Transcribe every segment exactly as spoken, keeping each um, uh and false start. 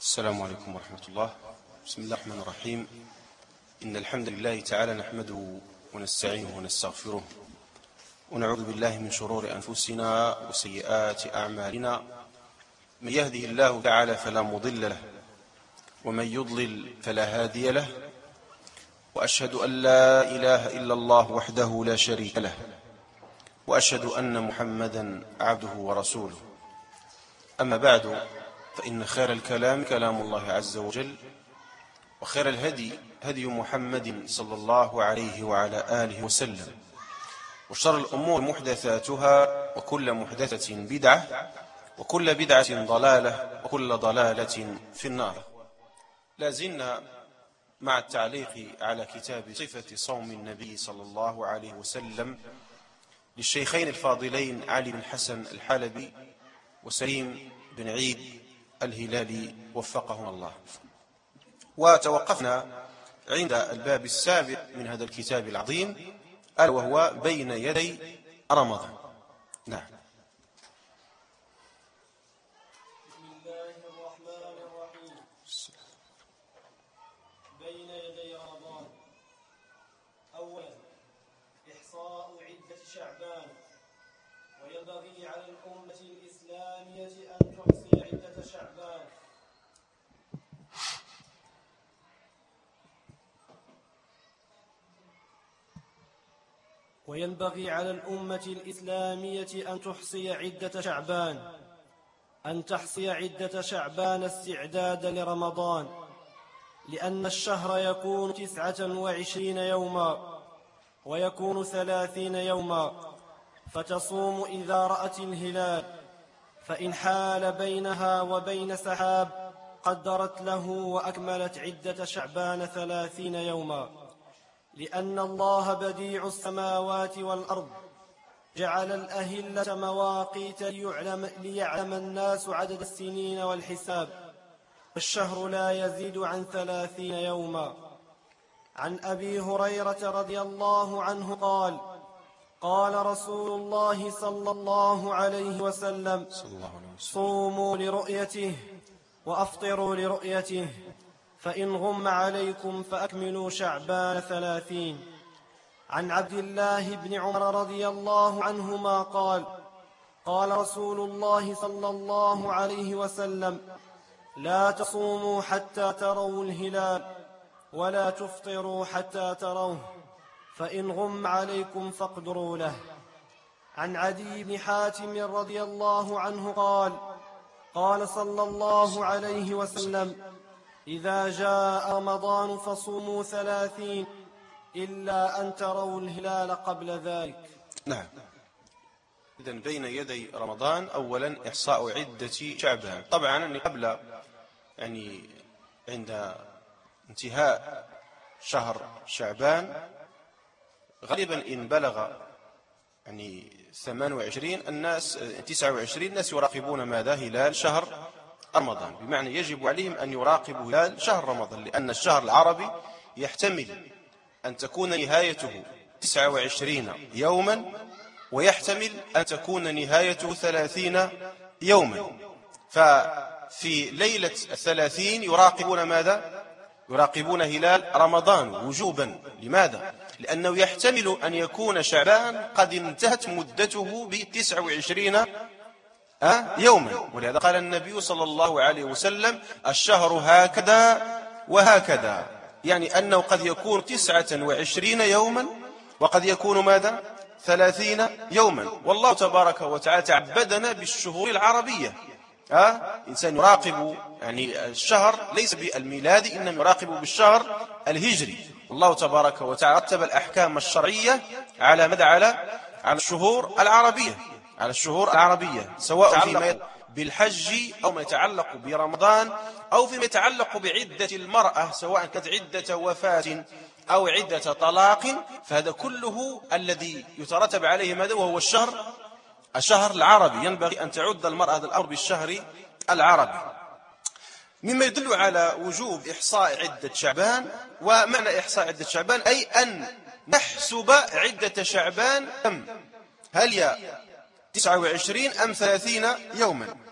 السلام عليكم ورحمة الله. بسم الله الرحمن الرحيم. إن الحمد لله تعالى نحمده ونستعينه ونستغفره ونعوذ بالله من شرور أنفسنا وسيئات أعمالنا. من يهده الله تعالى فلا مضل له ومن يضلل فلا هادي له، وأشهد أن لا إله إلا الله وحده لا شريك له، وأشهد أن محمدا عبده ورسوله. أما بعد، فإن خير الكلام كلام الله عز وجل، وخير الهدي هدي محمد صلى الله عليه وعلى آله وسلم، وشر الأمور محدثاتها، وكل محدثة بدعة، وكل بدعة ضلالة، وكل ضلالة في النار. لازلنا مع التعليق على كتاب صفة صوم النبي صلى الله عليه وسلم للشيخين الفاضلين علي بن حسن الحلبي وسليم بن عيد الهلالي وفقهم الله. وتوقفنا عند الباب السابع من هذا الكتاب العظيم، ألا وهو بين يدي رمضان. نعم. بسم الله الرحمن الرحيم. بين يدي رمضان. أولا، إحصاء عدة شعبان، وينبغي على الأمة الإسلامية أن تحصي عدة شعبان وينبغي على الأمة الإسلامية أن تحصي عدة شعبان أن تحصي عدة شعبان استعدادا لرمضان، لأن الشهر يكون تسعة وعشرين يوما ويكون ثلاثين يوما، فتصوم إذا رأت الهلال، فإن حال بينها وبين سحاب قدرت له وأكملت عدة شعبان ثلاثين يوما. لأن الله بديع السماوات والأرض جعل الأهلة مواقيت ليعلم, ليعلم الناس عدد السنين والحساب، الشهر لا يزيد عن ثلاثين يوما. عن أبي هريرة رضي الله عنه قال: قال رسول الله صلى الله عليه وسلم: صوموا لرؤيته وأفطروا لرؤيته، فإن غم عليكم فأكملوا شعبان ثلاثين. عن عبد الله بن عمر رضي الله عنهما قال: قال رسول الله صلى الله عليه وسلم: لا تصوموا حتى تروا الهلال، ولا تفطروا حتى تروه، فإن غم عليكم فاقدروا له. عن عدي بن حاتم رضي الله عنه قال: قال صلى الله عليه وسلم: إذا جاء رمضان فصوموا ثلاثين إلا أن تروا الهلال قبل ذلك. نعم. إذن بين يدي رمضان أولا إحصاء عدة شعبان. طبعا قبل يعني عند انتهاء شهر شعبان غالبا إن بلغ يعني ثمانية وعشرين الناس تسعة وعشرين الناس يراقبون ماذا؟ هلال شهر رمضان، بمعنى يجب عليهم أن يراقبوا هلال شهر رمضان، لأن الشهر العربي يحتمل أن تكون نهايته تسعة وعشرين يوما، ويحتمل أن تكون نهايته ثلاثين يوما. ففي ليلة الثلاثين يراقبون ماذا؟ يراقبون هلال رمضان وجوبا. لماذا؟ لأنه يحتمل أن يكون شعبان قد انتهت مدته بتسعة وعشرين يوما، ولهذا قال النبي صلى الله عليه وسلم: الشهر هكذا وهكذا، يعني أنه قد يكون تسعة وعشرين يوما وقد يكون ماذا؟ ثلاثين يوما. والله تبارك وتعالى تعبدنا بالشهور العربية. ها؟ إنسان يراقب يعني الشهر ليس بالميلادي، إنما يراقب بالشهر الهجري. الله تبارك وتعالى رتب الأحكام الشرعية على مدى على على الشهور العربية على الشهور العربية، سواء فيما يتعلق بالحج أو ما يتعلق برمضان أو فيما يتعلق بعدة المرأة، سواء كانت عدة وفاة أو عدة طلاق، فهذا كله الذي يترتب عليه ماذا؟ وهو الشهر الشهر العربي. ينبغي أن تعد المرأة هذا الأمر بالشهر العربي. مما يدل على وجوب إحصاء عدة شعبان. ومعنى إحصاء عدة شعبان أي أن نحسب عدة شعبان كم؟ هل هي تسعة وعشرين أم ثلاثين يوما؟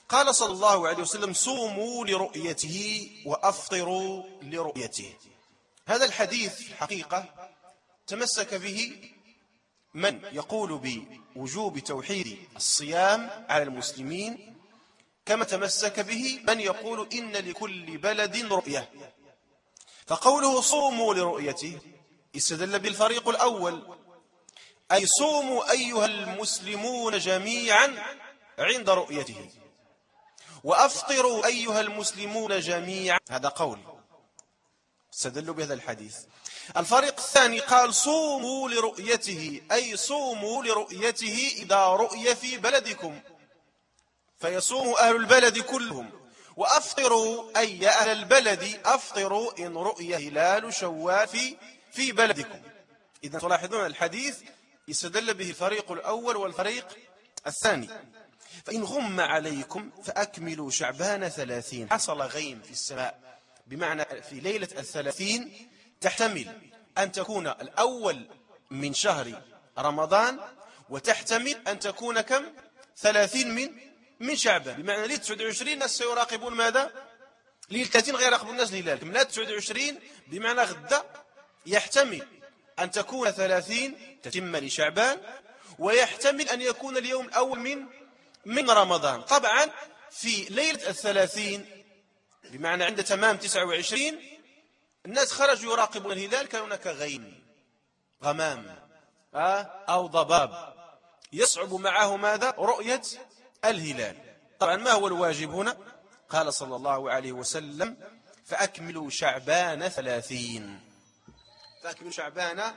قال صلى الله عليه وسلم صوموا لرؤيته وأفطروا لرؤيته. هذا الحديث حقيقة تمسك به من يقول بوجوب توحيد الصيام على المسلمين، كما تمسك به من يقول إن لكل بلد رؤية. فقوله صوموا لرؤيته استدل بالفريق الأول، أي صوموا أيها المسلمون جميعا عند رؤيته، وأفطروا أيها المسلمون جميعا، هذا قول استدلوا بهذا الحديث. الفريق الثاني قال صوموا لرؤيته، أي صوموا لرؤيته إذا رؤي في بلدكم فيصوم أهل البلد كلهم، وأفطروا أي أهل البلد أفطروا إن رؤي هلال شوال في في بلدكم. إذا تلاحظون الحديث يستدل به الفريق الأول والفريق الثاني. فإن غم عليكم فأكملوا شعبان ثلاثين. حصل غيم في السماء، بمعنى في ليلة الثلاثين تحتمل أن تكون الأول من شهر رمضان، وتحتمل أن تكون كم ثلاثين من من شعبان، بمعنى ليلة تسعة وعشرين الناس سيراقبون ماذا؟ ليلة ثلاثين غير يراقبون الناس الهلال، ليلة تسعة وعشرين بمعنى غدا يحتمل أن تكون ثلاثين تتم لشعبان، ويحتمل أن يكون اليوم الأول من من رمضان. طبعا في ليلة الثلاثين بمعنى عند تمام تسعة وعشرين الناس خرجوا يراقبون الهلال، كان هناك غيم غمام أو ضباب يصعب معه ماذا؟ رؤية الهلال. طبعا ما هو الواجب هنا؟ قال صلى الله عليه وسلم فأكملوا شعبان ثلاثين. فأكملوا شعبان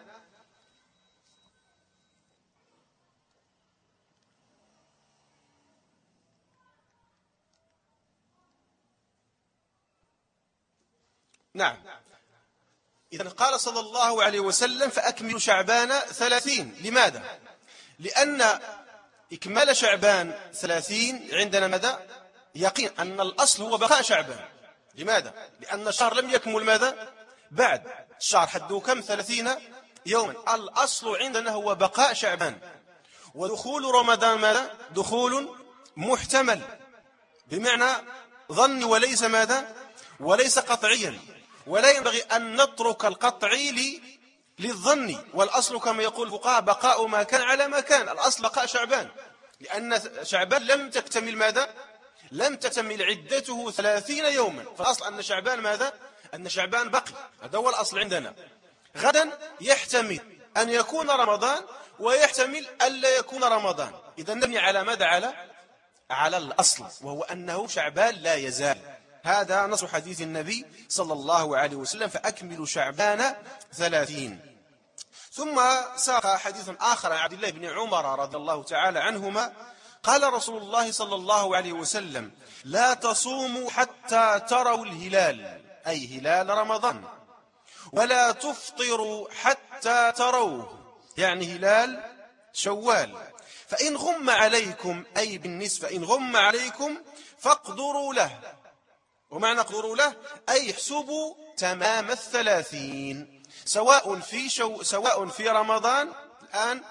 نعم. إذن قال صلى الله عليه وسلم فأكملوا شعبان ثلاثين. لماذا؟ لأن إكمال شعبان ثلاثين عندنا ماذا؟ يقين أن الأصل هو بقاء شعبان. لماذا؟ لأن الشهر لم يكمل ماذا؟ بعد الشهر حده كم؟ ثلاثين يوما. الأصل عندنا هو بقاء شعبان، ودخول رمضان ماذا؟ دخول محتمل، بمعنى ظن وليس ماذا؟ وليس قطعيا. ولا ينبغي أن نترك القطعي للظن، والأصل كما يقول الفقهاء بقاء ما كان على ما كان. الأصل بقاء شعبان، لأن شعبان لم تكتمل ماذا؟ لم تكتمل عدته ثلاثين يوما، فالأصل أن شعبان ماذا؟ أن شعبان بقي. هذا هو الأصل عندنا. غدا يحتمل أن يكون رمضان ويحتمل أن لا يكون رمضان. إذا نبني على ماذا؟ على على الأصل، وهو أنه شعبان لا يزال. هذا نص حديث النبي صلى الله عليه وسلم فأكملوا شعبان ثلاثين. ثم ساق حديث آخر عن عبد الله بن عمر رضي الله تعالى عنهما قال رسول الله صلى الله عليه وسلم لا تصوموا حتى تروا الهلال، أي هلال رمضان، ولا تفطروا حتى تروه، يعني هلال شوال. فإن غم عليكم، أي بالنسبة إن غم عليكم فاقدروا له. ومعنى اقدروا له أي احسبوا تمام الثلاثين، سواء في شو سواء في رمضان. الآن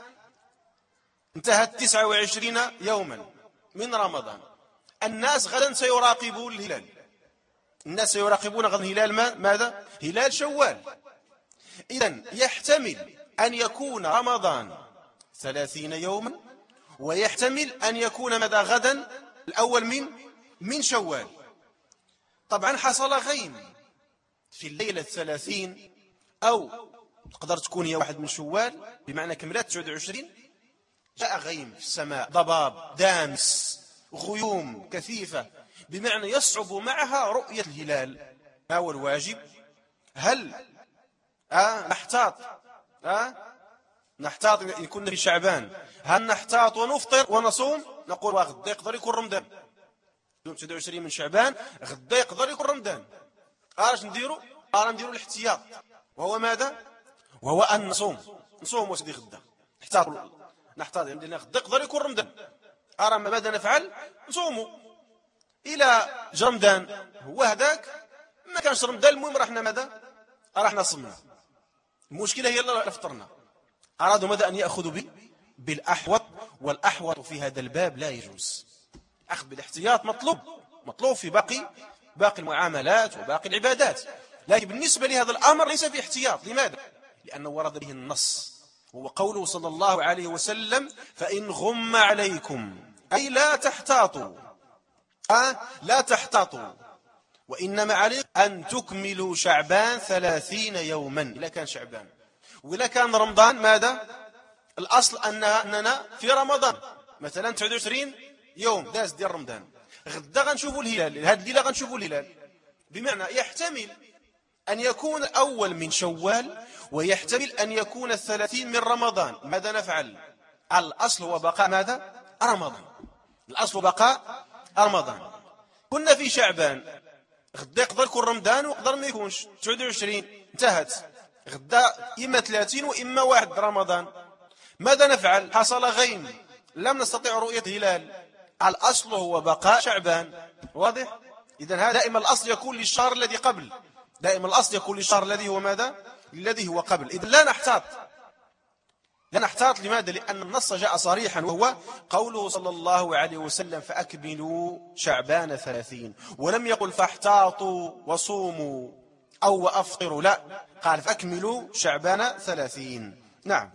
انتهت تسعة وعشرين يوما من رمضان، الناس غدا سيراقبون الهلال، الناس سيراقبون غدا هلال ماذا؟ هلال شوال. إذن يحتمل أن يكون رمضان ثلاثين يوما، ويحتمل أن يكون ماذا؟ غدا الأول من من شوال. طبعا حصل غيم في الليلة الثلاثين، أو تقدر تكون هي واحد من شوال، بمعنى كملات تسعة وعشرين. جاء غيم في السماء، ضباب دامس، غيوم كثيفة، بمعنى يصعب معها رؤية الهلال. ما هو الواجب؟ هل آه نحتاط آه نحتاط إن كنا في شعبان؟ هل نحتاط ونفطر ونصوم؟ نقول غدا يقدر يكون رمضان، يوم تسعة وعشرين من شعبان غدا يقدر يكون رمضان. اش نديروا؟ راه نديروا الاحتياط، وهو ماذا؟ وهو ان نصوم نصوم وسيدي غدا نحتاط نحتاط عندنا غدا يقدر يكون رمضان. ارى ماذا نفعل؟ نصوموا الى رمضان، هو هذاك ما كانش رمضان، المهم رحنا ماذا؟ رحنا صمنا. المشكله هي اللي فطرنا. ارادوا ماذا؟ ان ياخذوا بالاحوط، والاحوط في هذا الباب لا يجوز. أخذ بالاحتياط مطلوب مطلوب في باقي باقي المعاملات وباقي العبادات، لكن بالنسبة لهذا الأمر ليس في احتياط. لماذا؟ لأنه ورد به النص، هو قوله صلى الله عليه وسلم: فإن غم عليكم، أي لا تحتاطوا، أه؟ لا تحتاطوا، وإنما عليكم أن تكملوا شعبان ثلاثين يوما. إذا كان شعبان وإذا كان رمضان ماذا؟ الأصل أننا في رمضان مثلا تسعة وعشرين يوم داز ديال رمضان، غدا غنشوفوا الهلال، هذه الليلة غنشوفوا الهلال، بمعنى يحتمل أن يكون أول من شوال ويحتمل أن يكون الثلاثين من رمضان. ماذا نفعل؟ الأصل هو بقاء ماذا؟ رمضان. الأصل بقاء رمضان. كنا في شعبان، غدا يقدر يكون رمضان ويقدر ما يكونش، تسعة وعشرين انتهت، غدا إما ثلاثين وإما واحد رمضان. ماذا نفعل؟ حصل غيم، لم نستطيع رؤية الهلال، الأصل هو بقاء شعبان. واضح؟ إذن هذا دائما الأصل يكون للشهر الذي قبل، دائما الأصل يكون للشهر الذي هو ماذا؟ الذي هو قبل. إذن لا نحتاط، لا نحتاط. لماذا؟ لأن النص جاء صريحا، وهو قوله صلى الله عليه وسلم: فأكملوا شعبان ثلاثين، ولم يقل فاحتاطوا وصوموا أو وأفطروا، لا، قال فأكملوا شعبان ثلاثين. نعم.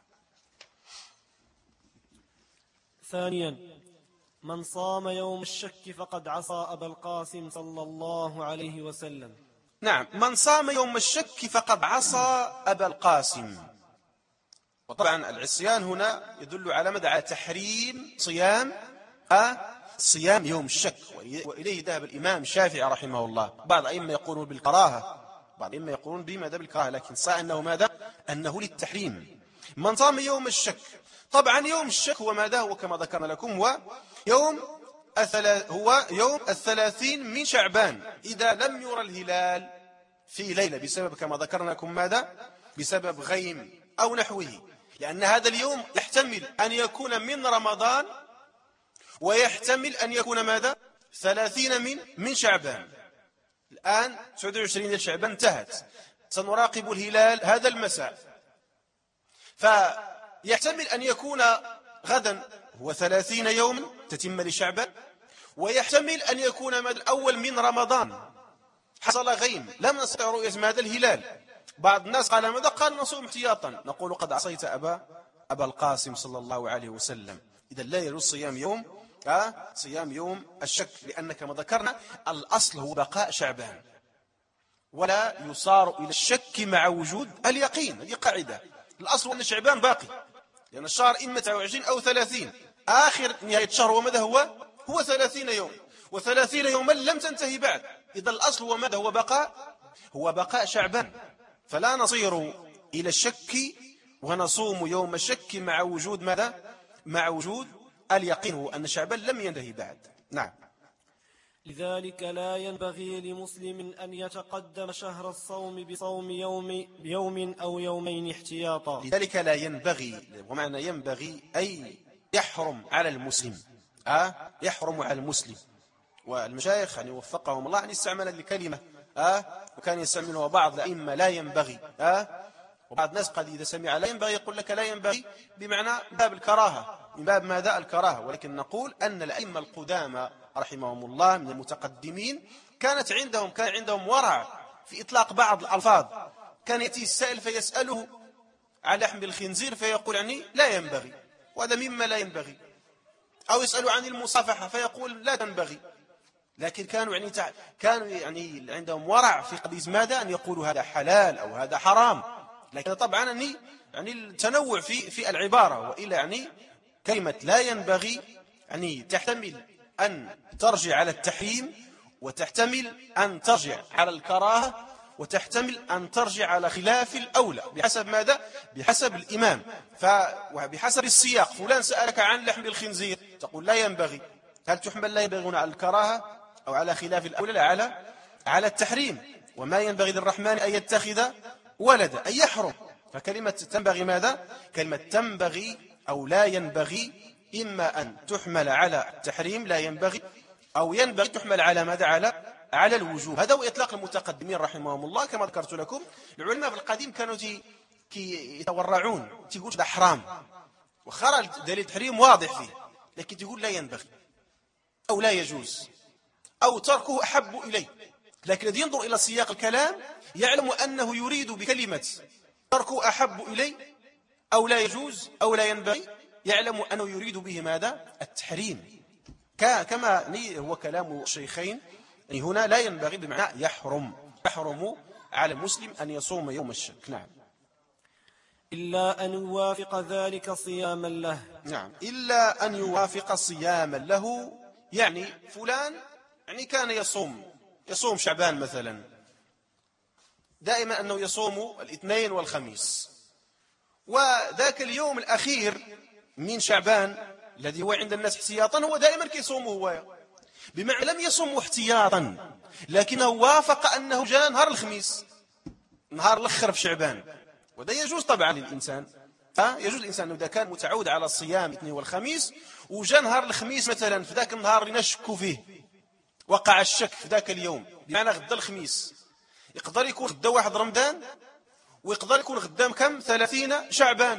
ثانيا، من صام يوم الشك فقد عصى أبا القاسم صلى الله عليه وسلم. نعم، من صام يوم الشك فقد عصى أبا القاسم. وطبعا العصيان هنا يدل على مدى على تحريم صيام صيام يوم الشك، وإليه ذهب الإمام الشافعي رحمه الله. بعض الأئمة يقولون بالكراهة، بعض الأئمة يقولون بماذا؟ بالكراهة، لكن صح أنه ماذا؟ أنه للتحريم. من صام يوم الشك، طبعا يوم الشك هو ماذا؟ هو كما ذكرنا لكم هو يوم الثلاث هو يوم الثلاثين من شعبان، إذا لم يرى الهلال في ليلة بسبب كما ذكرنا لكم ماذا؟ بسبب غيم أو نحوه، لأن هذا اليوم يحتمل أن يكون من رمضان ويحتمل أن يكون ماذا؟ ثلاثين من من شعبان. الآن تسعة وعشرين من شعبان انتهت، سنراقب الهلال هذا المساء، فيحتمل أن يكون غدا هو ثلاثين يوما تتم لشعبان، ويحتمل أن يكون ماذا؟ الأول من رمضان، حصل غيم لم نستطع رؤية ماذا؟ الهلال. بعض الناس قال ماذا؟ قال نصوم احتياطا، نقول قد عصيت أبا أبا القاسم صلى الله عليه وسلم. إذا لا يجوز صيام يوم آه صيام يوم الشك، لأن كما ذكرنا الأصل هو بقاء شعبان، ولا يصار إلى الشك مع وجود اليقين. هذه قاعدة، الأصل أن شعبان باقي، لأن الشهر إما تسعة وعشرين أو ثلاثين، آخر نهاية الشهر وماذا هو؟ هو ثلاثين يوم، وثلاثين يوما لم تنتهي بعد. إذا الأصل هو ماذا؟ هو بقاء هو بقاء شعبان، فلا نصير إلى الشك ونصوم يوم الشك مع وجود ماذا؟ مع وجود اليقين هو أن شعبان لم ينتهي بعد. نعم. لذلك لا ينبغي لمسلم أن يتقدم شهر الصوم بصوم يوم يوم أو يومين احتياطا. لذلك لا ينبغي، ومعنى ينبغي أي يحرم على المسلم، أه؟ يحرم على المسلم. والمشايخ يعني وفقهم الله أن يستعمل الكلمة أه؟ وكان يستعملها بعض الأئمة لا ينبغي أه؟ وبعض الناس قد إذا سمع لا ينبغي يقول لك لا ينبغي بمعنى باب الكراهة، من باب ماذا؟ الكراهة. ولكن نقول أن الأئمة القدامى رحمهم الله من المتقدمين كانت عندهم كان عندهم ورع في إطلاق بعض الألفاظ. كان يأتي السائل فيسأله على لحم الخنزير فيقول يعني لا ينبغي، وهذا مما لا ينبغي، أو يسأل عن المصافحة فيقول لا تنبغي. لكن كانوا يعني تع... كانوا يعني عندهم ورع في قضية ماذا؟ أن يقولوا هذا حلال أو هذا حرام. لكن طبعا يعني يعني التنوع في في العبارة، وإلا يعني كلمة لا ينبغي يعني تحتمل أن ترجع على التحريم، وتحتمل أن ترجع على الكراهة، وتحتمل أن ترجع على خلاف الأولى بحسب ماذا؟ بحسب الإمام، فبحسب السياق. فلان سألك عن لحم الخنزير تقول لا ينبغي، هل تحمل لا ينبغي على الكراهة أو على خلاف الأولى؟ لا، على على التحريم. وما ينبغي للرحمن أن يتخذ ولدا، أن يحرم. فكلمة تنبغي ماذا؟ كلمة تنبغي أو لا ينبغي إما أن تحمل على التحريم لا ينبغي، أو ينبغي تحمل على ماذا؟ على على الوجوب. هذا هو إطلاق المتقدمين رحمهم الله. كما ذكرت لكم العلماء في القديم كانوا كي يتورعون، تقول هذا حرام وخرج دليل تحريم واضح فيه، لكن تقول لا ينبغي. أو لا يجوز أو تركه أحب إليه. لكن الذي ينظر إلى سياق الكلام يعلم أنه يريد بكلمة تركه أحب إليه أو لا يجوز أو لا ينبغي، يعلم أنه يريد به ماذا؟ التحريم، كما هو كلام الشيخين هنا لا ينبغي بمعنى يحرم يحرم على المسلم أن يصوم يوم الشك. نعم. إلا أن يوافق ذلك صياما له. نعم، إلا أن يوافق صياما له، يعني فلان يعني كان يصوم يصوم شعبان مثلا دائما أنه يصوم الاثنين والخميس، وذاك اليوم الأخير من شعبان الذي هو عند الناس احتياطا هو دائما كيصومه هو، بمعنى لم يصوم احتياطا لكنه وافق أنه جاء نهار الخميس نهار الأخر في شعبان، وده يجوز طبعا للإنسان. ها يجوز الإنسان إذا كان متعود على الصيام الاثنين والخميس وجاء نهار الخميس مثلا في ذاك النهار اللي نشك فيه، وقع الشك في ذاك اليوم بمعنى غدا الخميس، يقدر يكون غدا واحد رمضان ويقدر يكون غدا كم ثلاثين شعبان،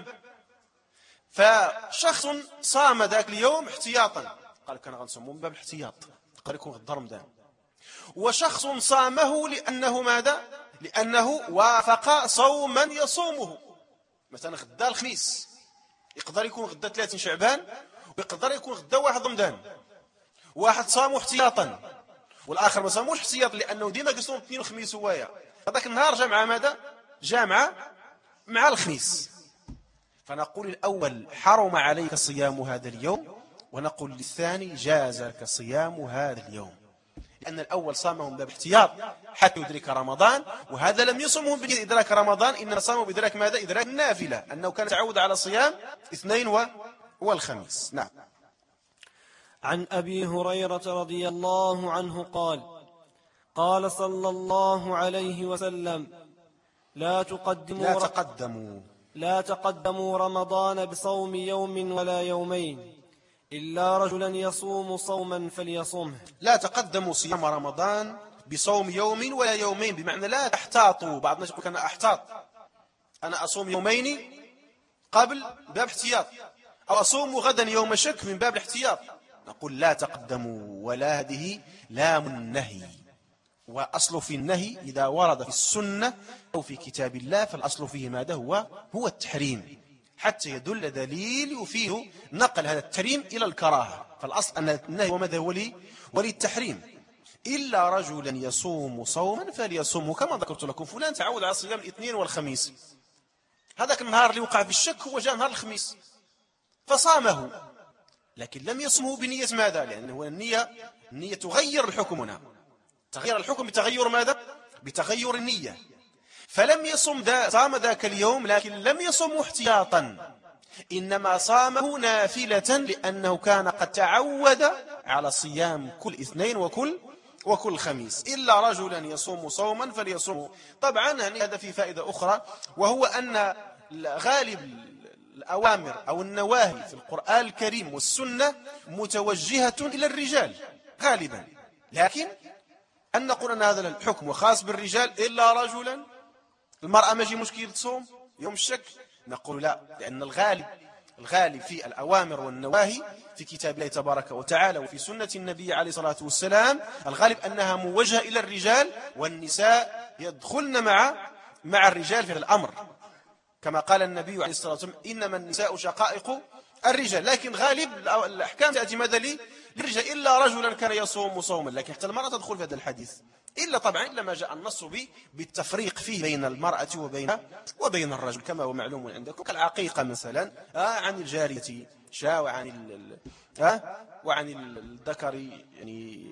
فشخص صام ذاك اليوم احتياطا قال كان غنصوم من باب الاحتياط يقدر يكون غدا رمضان، وشخص صامه لأنه ماذا؟ لأنه وافق صوما يصومه، مثلا غدا الخميس يقدر يكون غدا ثلاثين شعبان ويقدر يكون غدا واحد رمضان، واحد صامه احتياطا والآخر ما صاموش احتياطا لأنه ديما كيصوم اثنين وخميس هوايا، هذاك النهار جاء مع ماذا؟ جاء مع مع الخميس. فنقول الأول حرم عليك صيام هذا اليوم، ونقول للثاني جاز لك صيام هذا اليوم، لأن الأول صامهم باب احتياط حتى يدرك رمضان، وهذا لم يصمهم بإدراك رمضان، إنما صاموا بإدراك ماذا؟ إدراك النافلة، أنه كان تعود على صيام اثنين والخميس. نعم. عن أبي هريرة رضي الله عنه قال قال صلى الله عليه وسلم لا تقدموا لا تقدموا لا تقدموا رمضان بصوم يوم ولا يومين إلا رجلا يصوم صوما فليصومه. لا تقدموا صيام رمضان بصوم يوم ولا يومين، بمعنى لا تحتاطوا. بعض الناس يقول أنا أحتاط، أنا أصوم يومين قبل باب احتياط، أو أصوم غدا يوم شك من باب الاحتياط. نقول لا تقدموا، ولا هذه لام النهي، وأصل في النهي إذا ورد في السنة أو في كتاب الله فالأصل فيه ماذا؟ هو هو التحريم، حتى يدل دليل يفيه نقل هذا التحريم إلى الكراهة، فالأصل أن النهي وماذا ولي وللتحريم. إلا رجلا يصوم صوما فليصومه، كما ذكرت لكم فلان تعود على صيام الاثنين والخميس، هذاك النهار اللي وقع في الشك هو جاء نهار الخميس فصامه، لكن لم يصمه بنية ماذا؟ لأنه النية النية تغير الحكم هنا، تغير الحكم بتغير ماذا؟ بتغير النية. فلم يصم ذا صام ذاك اليوم لكن لم يصم احتياطا، إنما صامه نافلة لأنه كان قد تعود على صيام كل اثنين وكل وكل خميس. إلا رجلا يصوم صوما فليصومه. طبعا يعني هذا في فائدة أخرى، وهو أن غالب الأوامر أو النواهي في القرآن الكريم والسنة متوجهة إلى الرجال غالبا، لكن أن نقول أن هذا الحكم خاص بالرجال إلا رجلا، المرأة ما يجي مشكلة تصوم يوم الشك، نقول لا، لأن الغالب الغالب في الأوامر والنواهي في كتاب الله تبارك وتعالى وفي سنة النبي عليه الصلاة والسلام الغالب أنها موجهة إلى الرجال، والنساء يدخلن مع مع الرجال في الأمر، كما قال النبي عليه الصلاة والسلام إنما النساء شقائق الرجال. لكن غالب الأحكام تأتي ماذا لي للرجال إلا رجلا كان يصوم صوما، لكن حتى المرأة تدخل في هذا الحديث، إلا طبعا إلا ما جاء النص به بالتفريق فيه بين المرأة وبين وبين الرجل، كما هو معلوم عندكم كالعقيقة مثلا آه عن الجارية شاة، وعن ال آه وعن الذكر يعني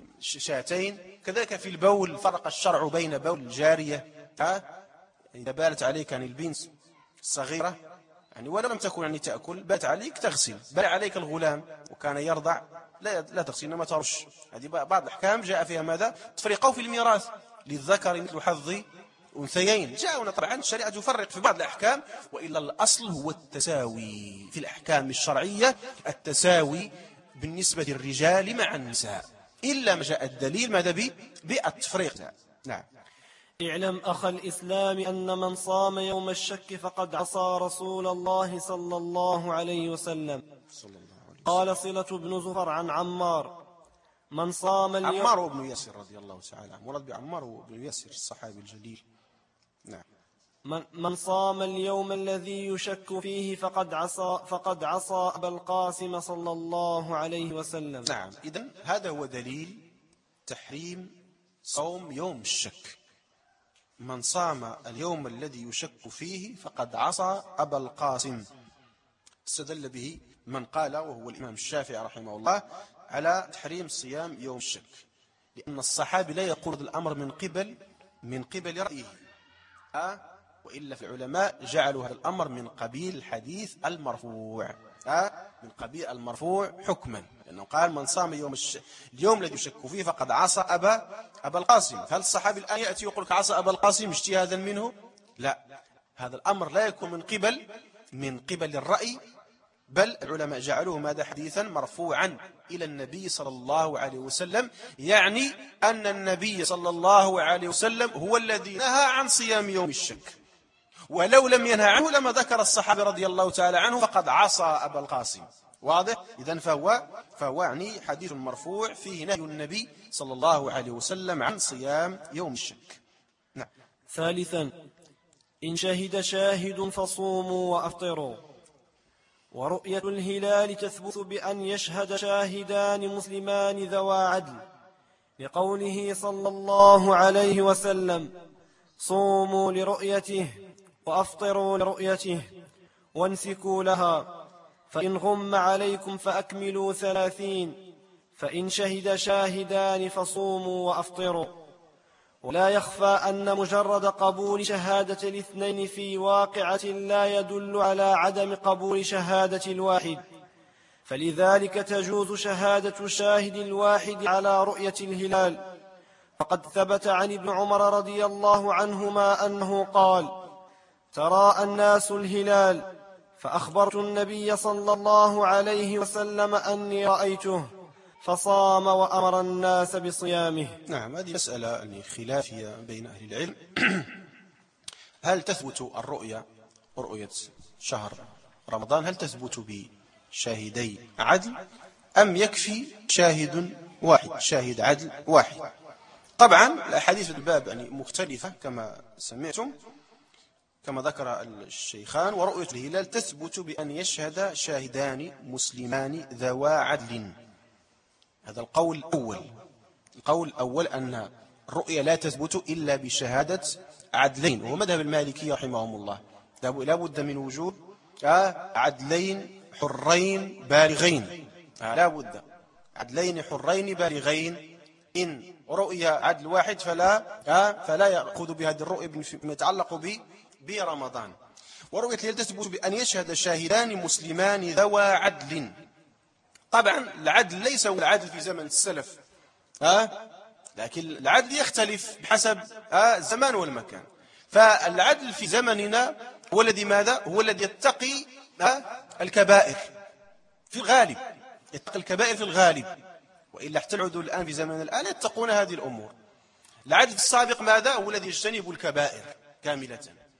شاتين. كذلك في البول فرق الشرع بين بول الجارية آه إذا بالت عليك عن البنت الصغيرة يعني ولو لم تكن يعني تأكل بات عليك تغسل، بل عليك الغلام وكان يرضع لا لا تغسل إنما ترش. هذه بعض الأحكام جاء فيها ماذا؟ تفريقه في الميراث للذكر مثل حظ أنثيين. جاءنا طبعا الشريعة تفرق في بعض الأحكام، وإلا الأصل هو التساوي في الأحكام الشرعية، التساوي بالنسبة للرجال مع النساء، إلا ما جاء الدليل ماذا به بالتفريق. نعم. اعلم أخ الإسلام أن من صام يوم الشك فقد عصى رسول الله صلى الله عليه وسلم. قال صلة بن زفر عن عمار من صام اليوم عمار بن ياسر رضي الله تعالى عنه، مراد بعمار بن ياسر الصحابي الجليل. نعم. من, من صام اليوم الذي يشك فيه فقد عصى فقد عصى أبا القاسم صلى الله عليه وسلم. نعم، إذن هذا هو دليل تحريم صوم يوم الشك. من صام اليوم الذي يشك فيه فقد عصى أبا القاسم. استدل به من قال وهو الإمام الشافعي رحمه الله على تحريم صيام يوم الشك، لأن الصحابي لا يقول الأمر من قبل من قبل رأيه، أه؟ وإلا في العلماء جعلوا هذا الأمر من قبيل الحديث المرفوع، أه؟ من قبيل المرفوع حكما، لأنه قال من صام يوم الش... اليوم الذي يشك فيه فقد عصى أبا أبا القاسم. هل الصحابي الآن يأتي يقول لك عصى أبا القاسم اجتهادا منه؟ لا، هذا الأمر لا يكون من قبل من قبل الرأي، بل العلماء جعلوه ماذا حديثا مرفوعا إلى النبي صلى الله عليه وسلم، يعني أن النبي صلى الله عليه وسلم هو الذي نهى عن صيام يوم الشك، ولو لم ينهى عنه لما ذكر الصحابي رضي الله تعالى عنه فقد عصى أبا القاسم. واضح؟ إذن فهو, فهو يعني حديث مرفوع فيه نهي النبي صلى الله عليه وسلم عن صيام يوم الشك. نعم. ثالثا، إن شهد شاهد فصوموا وأفطروا. ورؤية الهلال تثبت بأن يشهد شاهدان مسلمان ذوى عدل، لقوله صلى الله عليه وسلم: صوموا لرؤيته وأفطروا لرؤيته وانسكوا لها، فإن غم عليكم فأكملوا ثلاثين، فإن شهد شاهدان فصوموا وأفطروا. ولا يخفى أن مجرد قبول شهادة الاثنين في واقعة لا يدل على عدم قبول شهادة الواحد، فلذلك تجوز شهادة شاهد الواحد على رؤية الهلال. فقد ثبت عن ابن عمر رضي الله عنهما أنه قال: تراءى الناس الهلال فأخبرت النبي صلى الله عليه وسلم أني رأيته فصام وأمر الناس بصيامه. نعم، هذه مسألة خلافية بين أهل العلم. هل تثبت الرؤية رؤية شهر رمضان هل تثبت بشاهدي عدل أم يكفي شاهد واحد شاهد عدل واحد؟ طبعا الأحاديث في الباب يعني مختلفة كما سمعتم، كما ذكر الشيخان. ورؤية الهلال تثبت بأن يشهد شاهدان مسلمان ذوى عدل، هذا القول الأول. القول الأول أن الرؤية لا تثبت إلا بشهادة عدلين، وهو مذهب المالكي رحمهم الله، لا بد من وجود عدلين حرين بالغين، لا بد عدلين حرين بالغين. إن رؤية عدل واحد فلا فلا يأخذ بهذه الرؤية بما يتعلق به برمضان. ورؤية الهلال تثبت بأن يشهد شاهدان مسلمان ذوى عدل. طبعا العدل ليس هو العدل في زمن السلف، ها؟ لكن العدل يختلف بحسب الزمان والمكان. فالعدل في زمننا هو الذي ماذا؟ هو الذي يتقي الكبائر في الغالب، يتقي الكبائر في الغالب، وإلا احتلعوا الآن في زمننا الآن يتقون هذه الأمور. العدل السابق ماذا؟ هو الذي يجتنب الكبائر كاملة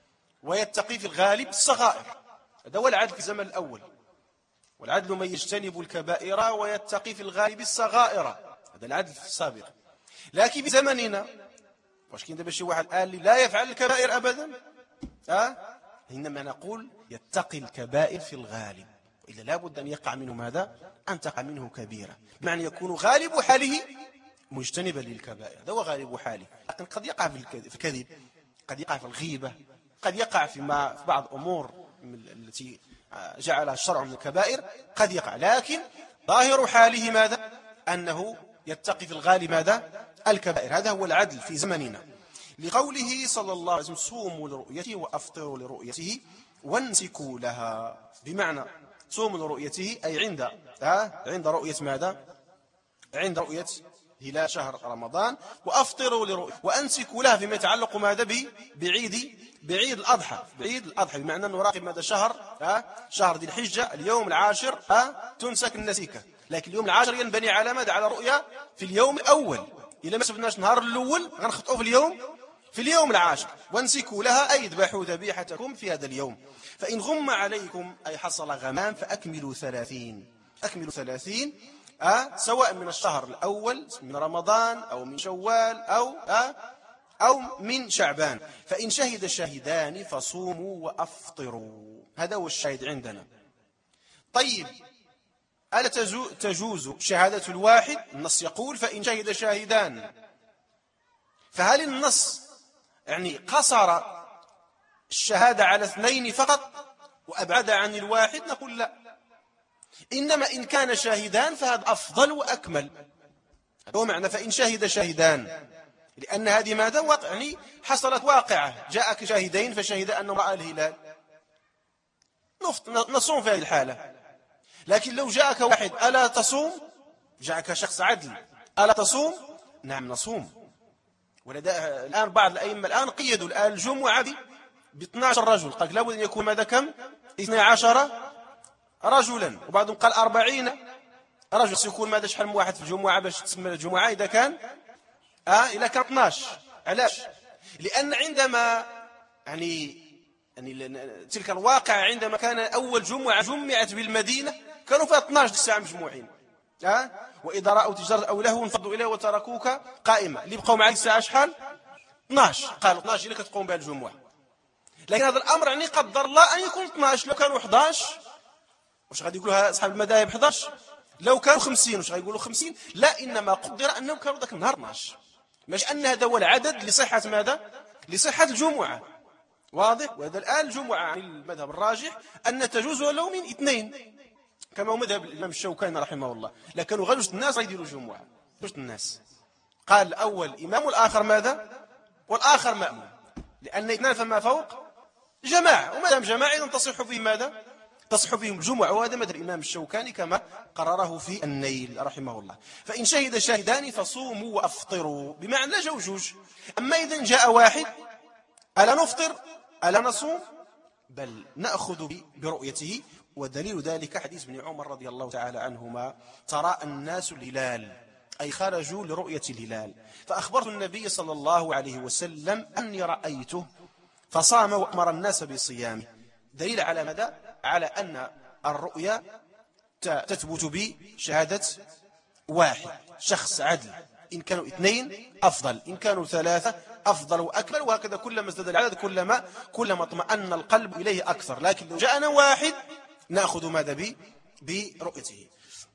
ويتقي في الغالب الصغائر، هذا هو العدل في الزمن الأول. والعدل من يجتنب الكبائر ويتقي في الغالب الصغائر، هذا العدل في السابق. لكن في زمننا واش كاين دابا شي واحد قال لي لا يفعل الكبائر أبدا؟ أه؟ إنما نقول يتقي الكبائر في الغالب، وإلا لا بد أن يقع منه ماذا؟ أن تقع منه كبيرة، بمعنى يكون غالب حاله مجتنبا للكبائر، هذا هو غالب حاله. لكن قد يقع في الكذب، قد يقع في الغيبة، قد يقع في بعض أمور التي جعلها الشرع من الكبائر، قد يقع، لكن ظاهر حاله ماذا؟ أنه يتقي في الغالب ماذا؟ الكبائر. هذا هو العدل في زمننا، لقوله صلى الله عليه وسلم: صوموا لرؤيته وأفطروا لرؤيته وانسكوا لها، بمعنى صوموا لرؤيته أي عند عند رؤية ماذا؟ عند رؤية هلال شهر رمضان، وأفطروا لرؤيته وأنسكوا لها فيما يتعلق ماذا؟ بعيد بعيد الأضحى، بعيد الأضحى بمعنى أنه راقب ماذا؟ شهر ها شهر ذي الحجة، اليوم العاشر ها تنسك النسيكة، لكن اليوم العاشر ينبني على ماذا؟ على رؤية في اليوم الأول. إذا ما سبناش نهار الأول غنخطئوا في اليوم في اليوم العاشر. وانسكوا لها أي اذبحوا ذبيحتكم في هذا اليوم، فإن غم عليكم أي حصل غمام فأكملوا ثلاثين، أكملوا ثلاثين أه؟ سواء من الشهر الأول من رمضان أو من شوال أو أه؟ أو من شعبان. فإن شهد شاهدان فصوموا وأفطروا. هذا هو الشاهد عندنا. طيب، ألا تجوز شهادة الواحد؟ النص يقول فإن شهد شاهدان. فهل النص يعني قصر الشهادة على اثنين فقط وأبعد عن الواحد؟ نقول لا، إنما إن كان شاهدان فهذا أفضل وأكمل. هو معنى فإن شهد شاهدان، لأن هذه ماذا؟ واقع، يعني حصلت واقعة، جاءك شاهدين فشهد أنه رأى الهلال، نصوم في هذه الحالة. لكن لو جاءك واحد ألا تصوم، جاءك شخص عدل ألا تصوم؟ نعم نصوم. ولذا الآن بعض الأئمة الآن قيدوا الآن الجمعة ب اثني عشر رجل، قال لابد أن يكون ماذا كم؟ اثني عشر رجلا، وبعضهم قال أربعين رجل. سيكون ماذا شحال من واحد في الجمعة باش تسمى الجمعة إذا كان آه إذا كان اثني عشر؟ علاش؟ لأن عندما يعني يعني تلك الواقع عندما كان أول جمعة جمعت بالمدينة كانوا فيها اثني عشر ساعة مجموعين، آه وإذا رأوا تجارة أو لهوا انفضوا إليه وتركوك قائمة. اللي بقوا معك الساعة شحال؟ اثني عشر. قالوا اثني عشر اللي كتقوم بها الجمعة. لكن هذا الأمر يعني قدر الله أن يكون اثني عشر. لو كانوا أحد عشر واش غادي يقولوا أصحاب المذاهب أحد عشر؟ لو كانوا خمسين واش غادي يقولوا خمسين؟ لا، إنما قدر أنهم كانوا ذاك النهار اثني عشر، مش أن هذا هو العدد لصحة ماذا؟ لصحة الجمعة. واضح؟ وهذا الآن الجمعة عن المذهب الراجح أن تجوز ولو من اثنين، كما هو مذهب الإمام الشوكاني رحمه الله. لكنوا غير جوج الناس يديروا الجمعة، جوج الناس. قال الأول إمام والآخر ماذا؟ والآخر مأموم، لأن اثنان فما فوق جماعة، وما دام جماعة إذن تصح فيهم ماذا؟ تصح فيهم الجمعة. وهذا مذهب الإمام الشوكاني كما قرره في النيل رحمه الله. فإن شهد شاهدان فصوموا وأفطروا، بمعنى لا جوجوج. أما إذن جاء واحد ألا نفطر ألا نصوم؟ بل نأخذ برؤيته. ودليل ذلك حديث ابن عمر رضي الله تعالى عنهما: ترى الناس الهلال، أي خرجوا لرؤية الهلال، فأخبرت النبي صلى الله عليه وسلم أني رأيته فصام وأمر الناس بصيامه. دليل على ماذا؟ على أن الرؤيا تثبت بشهادة واحد، شخص عدل. إن كانوا اثنين أفضل، إن كانوا ثلاثة أفضل وأكمل، وهكذا كلما ازداد العدد كلما كلما اطمأن القلب إليه أكثر. لكن لو جاءنا واحد نأخذ ماذا بي برؤيته.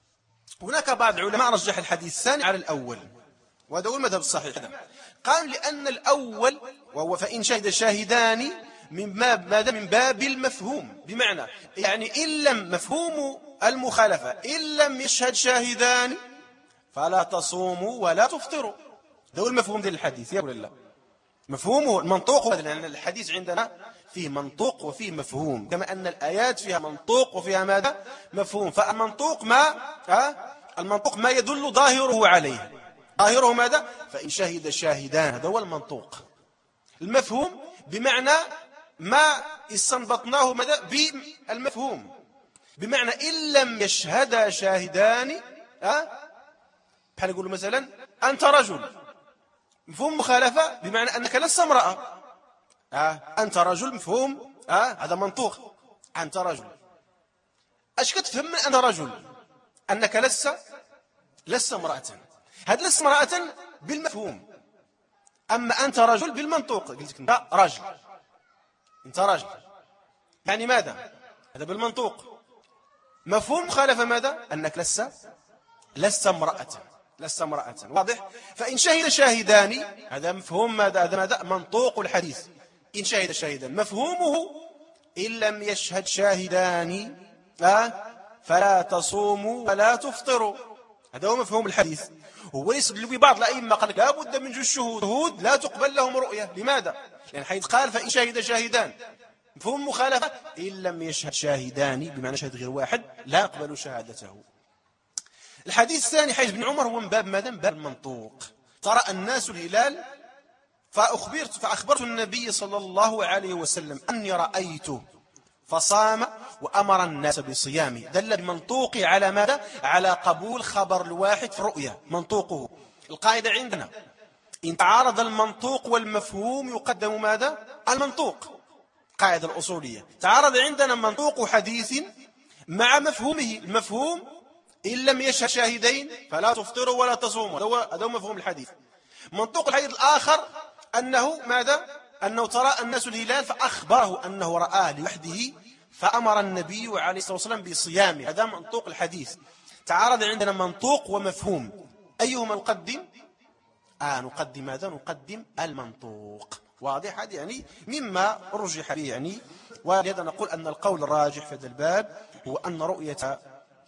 هناك بعض العلماء رجح الحديث الثاني على الأول، وهذا هو المذهب الصحيح. قال لأن الأول وهو فإن شهد شاهدان من باب ماذا؟ من باب المفهوم، بمعنى يعني إن لم مفهوم المخالفة إن لم يشهد شاهدان فلا تصوموا ولا تفطروا. ده هو المفهوم ديال الحديث يا ولا لا؟ مفهومه المنطوق، لأن الحديث عندنا فيه منطوق وفيه مفهوم، كما أن الآيات فيها منطوق وفيها ماذا؟ مفهوم. فالمنطوق ما ها؟ المنطوق ما يدل ظاهره عليه. ظاهره ماذا؟ فإن شهد شاهدان، هذا هو المنطوق. المفهوم بمعنى ما استنبطناه ماذا؟ بالمفهوم، بمعنى إن لم يشهد شاهدان، ها؟ بحال يقولوا مثلا أنت رجل، مفهوم مخالفة بمعنى أنك لست امرأة. آه. أنت رجل، مفهوم آه. هذا منطوق، أنت رجل. أش كتفهم من أنت رجل؟ أنك لست لست امرأة. هذا لست امرأة بالمفهوم، أما أنت رجل بالمنطوق. قلت لك أنت رجل، أنت رجل، يعني ماذا؟ هذا بالمنطوق. مفهوم مخالفة ماذا؟ أنك لست لست امرأة، لست امرأة. واضح؟ فإن شهد شاهدان، هذا مفهوم ماذا؟ هذا ماذا؟ منطوق الحديث. إن شهد شاهدان، مفهومه إن لم يشهد شاهدان فلا تصوموا ولا تفطروا. هذا هو مفهوم الحديث. هو يستدل به بعض الأئمة قال لا بد من جوج شهود لا تقبل لهم رؤية. لماذا؟ لأن حيث قال فإن شهد شاهدان، مفهوم مخالفة إن لم يشهد شاهدان بمعنى شهد غير واحد لا يقبل شهادته. الحديث الثاني حديث ابن عمر هو من باب ماذا؟ من باب المنطوق. ترى الناس الهلال فأخبرت فأخبرت النبي صلى الله عليه وسلم أني رأيته فصام وأمر الناس بصيامه. دل بمنطوقه على ماذا؟ على قبول خبر الواحد في الرؤيا. منطوقه القاعدة عندنا إن تعارض المنطوق والمفهوم يقدم ماذا؟ المنطوق. قاعدة الأصولية تعارض عندنا منطوق حديث مع مفهومه. المفهوم إن لم يشهد شاهدين فلا تفطروا ولا تصوموا. هذا هو مفهوم الحديث. منطوق الحديث الآخر أنه ماذا؟ أنه ترى الناس الهلال فأخبره أنه رآه لوحده فأمر النبي عليه الصلاة والسلام بصيامه. هذا منطوق الحديث. تعارض عندنا منطوق ومفهوم، أيهما نقدم؟ آه نقدم ماذا؟ نقدم المنطوق. واضح؟ هذا يعني مما رجح به يعني. ولهذا نقول أن القول الراجح في هذا الباب هو أن رؤية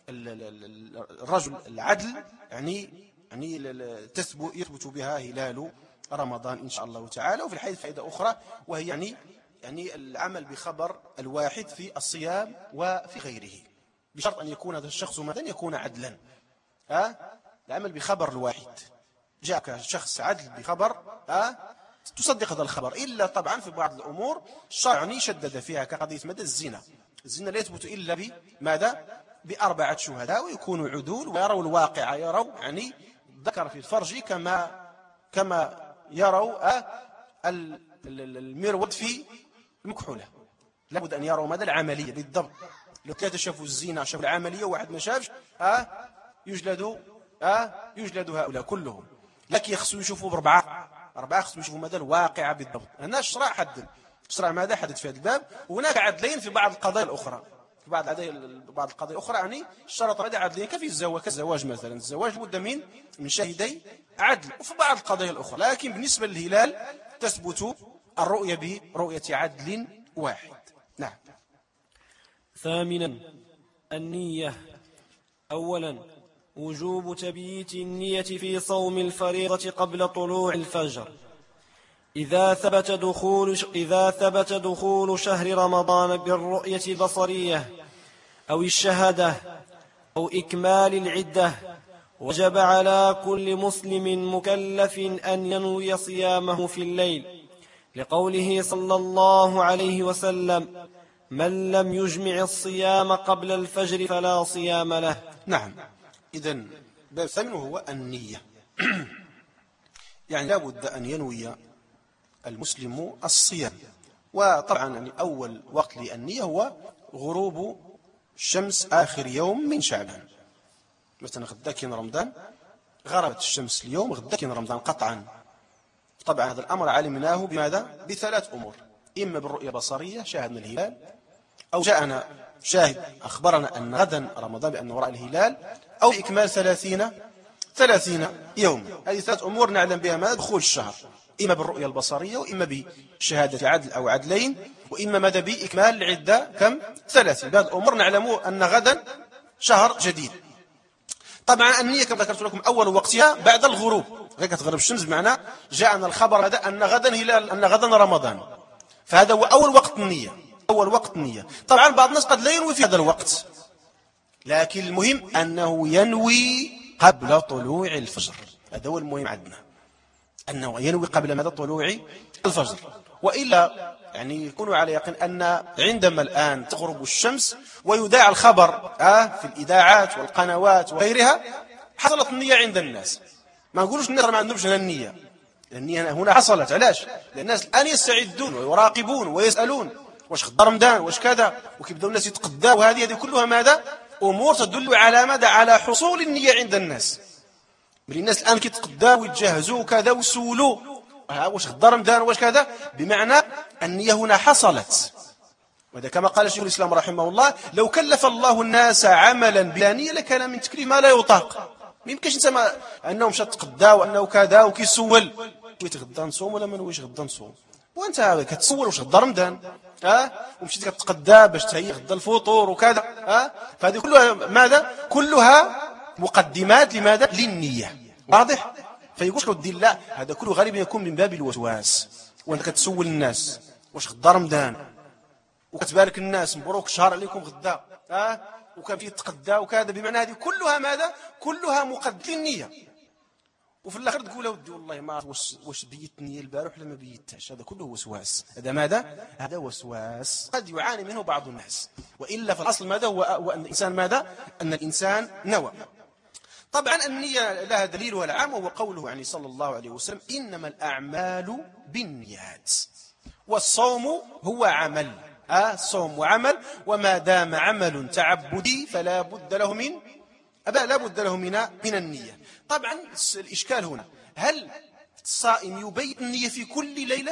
الرجل العدل يعني يعني تثبت يثبت بها هلال رمضان إن شاء الله تعالى. وفي الحديث فائدة أخرى وهي يعني يعني العمل بخبر الواحد في الصيام وفي غيره، بشرط أن يكون هذا الشخص مثلا يكون عدلا. ها العمل بخبر الواحد، جاءك شخص عدل بخبر ها تصدق هذا الخبر، إلا طبعا في بعض الأمور الشرع شدد فيها كقضية مدى الزنا. الزنا لا يثبت إلا بماذا؟ بأربعة شهداء ويكونوا عدول ويروا الواقع، يروا يعني ذكر في الفرج كما كما يروا المرود في المكحولة. لابد أن يروا ماذا؟ العملية بالضبط. لو ثلاثة شافوا الزنا شافوا العملية وواحد ما شافش ها يجلدوا ها يجلدوا هؤلاء كلهم. لكن يخصوا يشوفوا بأربعة أربعة خصوا يشوفوا ماذا؟ الواقع بالضبط. هنا الشرع حدد، الشرع ماذا حدد في هذا الباب. وهناك عدلين في بعض القضايا الأخرى، في بعض بعض القضايا الأخرى يعني الشرط هذا عدلين كفي الزواج كالزواج مثلا. الزواج لابد من من شاهدي عدل. وفي بعض القضايا الأخرى، لكن بالنسبة للهلال تثبت الرؤية برؤية عدل واحد. نعم. ثامنا النية. أولا وجوب تبييت النية في صوم الفريضة قبل طلوع الفجر إذا ثبت دخول إذا ثبت دخول شهر رمضان بالرؤية البصرية أو الشهادة أو إكمال العدة. وجب على كل مسلم مكلف أن ينوي صيامه في الليل، لقوله صلى الله عليه وسلم: من لم يجمع الصيام قبل الفجر فلا صيام له. نعم. إذن باب ثامن هو النية. يعني لا بد أن ينوي المسلم الصيام. وطبعا يعني أول وقت للنية هو غروب الشمس آخر يوم من شعبان. مثلا غدا كاين رمضان، غربت الشمس اليوم، غدا كاين رمضان قطعا. طبعا هذا الأمر علمناه بماذا؟ بثلاث أمور: إما بالرؤية البصرية شاهدنا الهلال، أو جاءنا شاهد أخبرنا أن غدا رمضان بأنه رأى الهلال، أو إكمال ثلاثين ثلاثين يوم. هذه ثلاث أمور نعلم بها ماذا؟ دخول الشهر، إما بالرؤية البصرية، وإما بشهادة عدل أو عدلين، وإما ماذا؟ بإكمال العدة كم؟ ثلاثين. بهذه الأمور نعلم أن غدا شهر جديد. طبعا النية كما ذكرت لكم أول وقتها بعد الغروب، غير كتغرب الشمس بمعنى جاءنا الخبر هذا أن غدا هلال، أن غدا رمضان، فهذا هو أول وقت النية. أول وقت النية. طبعا بعض الناس قد لا ينوي في هذا الوقت، لكن المهم أنه ينوي قبل طلوع الفجر. هذا هو المهم عندنا، أنه ينوي قبل ماذا؟ طلوع الفجر. وإلا يعني يكونوا على يقين أن عندما الآن تغرب الشمس ويذاع الخبر آه في الإذاعات والقنوات وغيرها حصلت النية عند الناس. ما نقولوش الناس ما عندهمش النية، النية هنا حصلت. علاش؟ لأن الناس الآن يستعدون ويراقبون ويسألون واش غدا رمضان واش كذا، وكيبداو الناس يتقداوا. وهذه هذه كلها ماذا؟ أمور تدل على ماذا؟ على حصول النية عند الناس. بلي الناس الآن كيتقداوا ويتجهزوا وكذا ويسولوا واش غدا رمضان واش كذا، بمعنى النية هنا حصلت. وهذا كما قال شيخ الإسلام رحمه الله: لو كلف الله الناس عملا بلا نية لكان من تكليف ما لا يطاق. ما يمكنش انت ما انه مشى تقدا وانه كذا وكيسول ويت غدا نصوم ولا ما نويش غدا نصوم، وانت كتسول واش غدا رمضان ها ومشيت كتقدا باش تهيئ غدا الفطور وكذا ها. فهذه كلها ماذا؟ كلها مقدمات لماذا؟ للنية. واضح؟ فيقول لك دير لا، هذا كله غالبا يكون من باب الوسواس، وانت كتسول الناس واش غدا رمضان وكتبارك الناس مبروك شهر عليكم غدا ها وكان فيه تقدا وكذا، بمعنى هذه كلها ماذا؟ كلها مقدم للنية. وفي الاخر تقول ودي والله ما واش واش بيت النية البارح ولا ما بيتهاش. هذا كله وسواس. هذا ماذا؟ هذا وسواس قد يعاني منه بعض الناس. والا في الاصل ماذا؟ هو ان الانسان ماذا؟ ان الانسان نوى. طبعا النية لها دليلها العام وهو قوله يعني صلى الله عليه وسلم: إنما الأعمال بالنيات. والصوم هو عمل، آه الصوم عمل، وما دام عمل تعبدي فلا بد له من أبا لا بد له من من النية. طبعا الإشكال هنا، هل الصائم يبيت النية في كل ليلة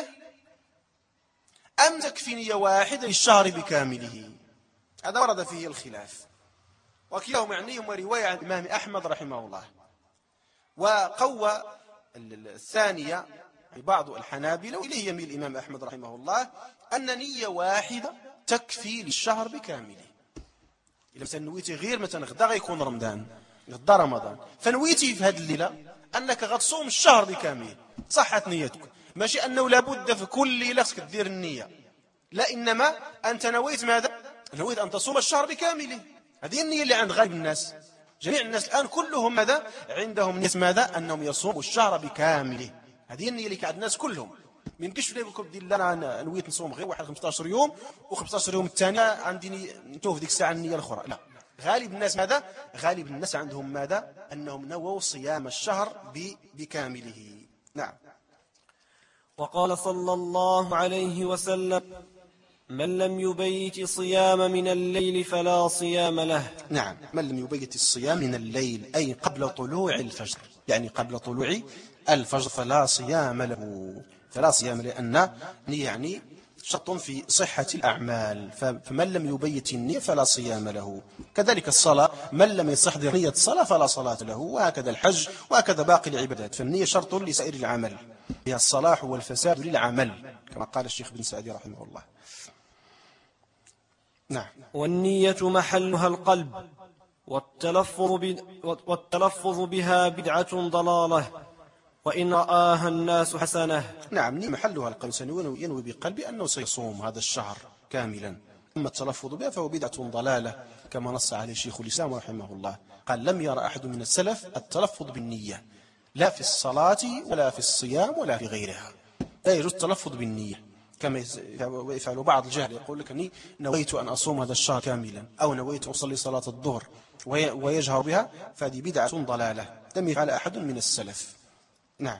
أم تكفي نية واحدة للشهر بكامله؟ هذا ورد فيه الخلاف، وكلاهما يعنيهما رواية عن الإمام أحمد رحمه الله. وقوى الثانية بعض الحنابلة وإليه يميل الإمام أحمد رحمه الله أن نية واحدة تكفي للشهر بكامله. إذا مثلا نويتي غير مثلا غدا غيكون رمضان، غدا رمضان، فنويتي في هذه الليلة أنك غتصوم الشهر بكامله، صحت نيتك. ماشي أنه لابد في كل ليلة تدير النية، لا، إنما أنت نويت ماذا؟ نويت أن تصوم الشهر بكامله. هذه النية اللي عند غالب الناس. جميع الناس الآن كلهم ماذا؟ عندهم نية ماذا؟ أنهم يصوموا الشهر بكامله. هذه النية اللي عند الناس كلهم. ما يمكنش يقول لك دير انا نويت نصوم غير واحد خمسة عشر يوم و15 يوم الثانيه عندي نتوه ديك الساعه النيه الاخرى، لا. غالب الناس ماذا؟ غالب الناس عندهم ماذا؟ انهم نووا صيام الشهر بكامله. نعم. وقال صلى الله عليه وسلم: من لم يبيت صيام من الليل فلا صيام له. نعم، من لم يبيت الصيام من الليل أي قبل طلوع الفجر، يعني قبل طلوع الفجر فلا صيام له. فلا صيام لأن يعني شرط في صحة الأعمال، فمن لم يبيت النية فلا صيام له. كذلك الصلاة، من لم يستحضر نية الصلاة فلا صلاة له، وهكذا الحج، وهكذا باقي العبادات. فالنية شرط لسائر العمل، هي الصلاح والفساد للعمل كما قال الشيخ بن سعدي رحمه الله. نعم. والنية محلها القلب، والتلفظ, والتلفظ بها بدعة ضلالة، وإن رآها الناس حسنة. نعم، محلها القلب، ينوي بقلبه أنه سيصوم هذا الشهر كاملا. أما التلفظ بها فهو بدعة ضلالة كما نص عليه شيخ الإسلام رحمه الله، قال: لم يرى أحد من السلف التلفظ بالنية، لا في الصلاة ولا في الصيام ولا في غيرها. لا يجوز التلفظ بالنية كما يفعل بعض الجهل، يقول لك أني نويت أن أصوم هذا الشهر كاملا، أو نويت أن أصلي صلاة الظهر ويجهر بها، فهذه بدعة ضلالة لم يفعل أحد من السلف. نعم.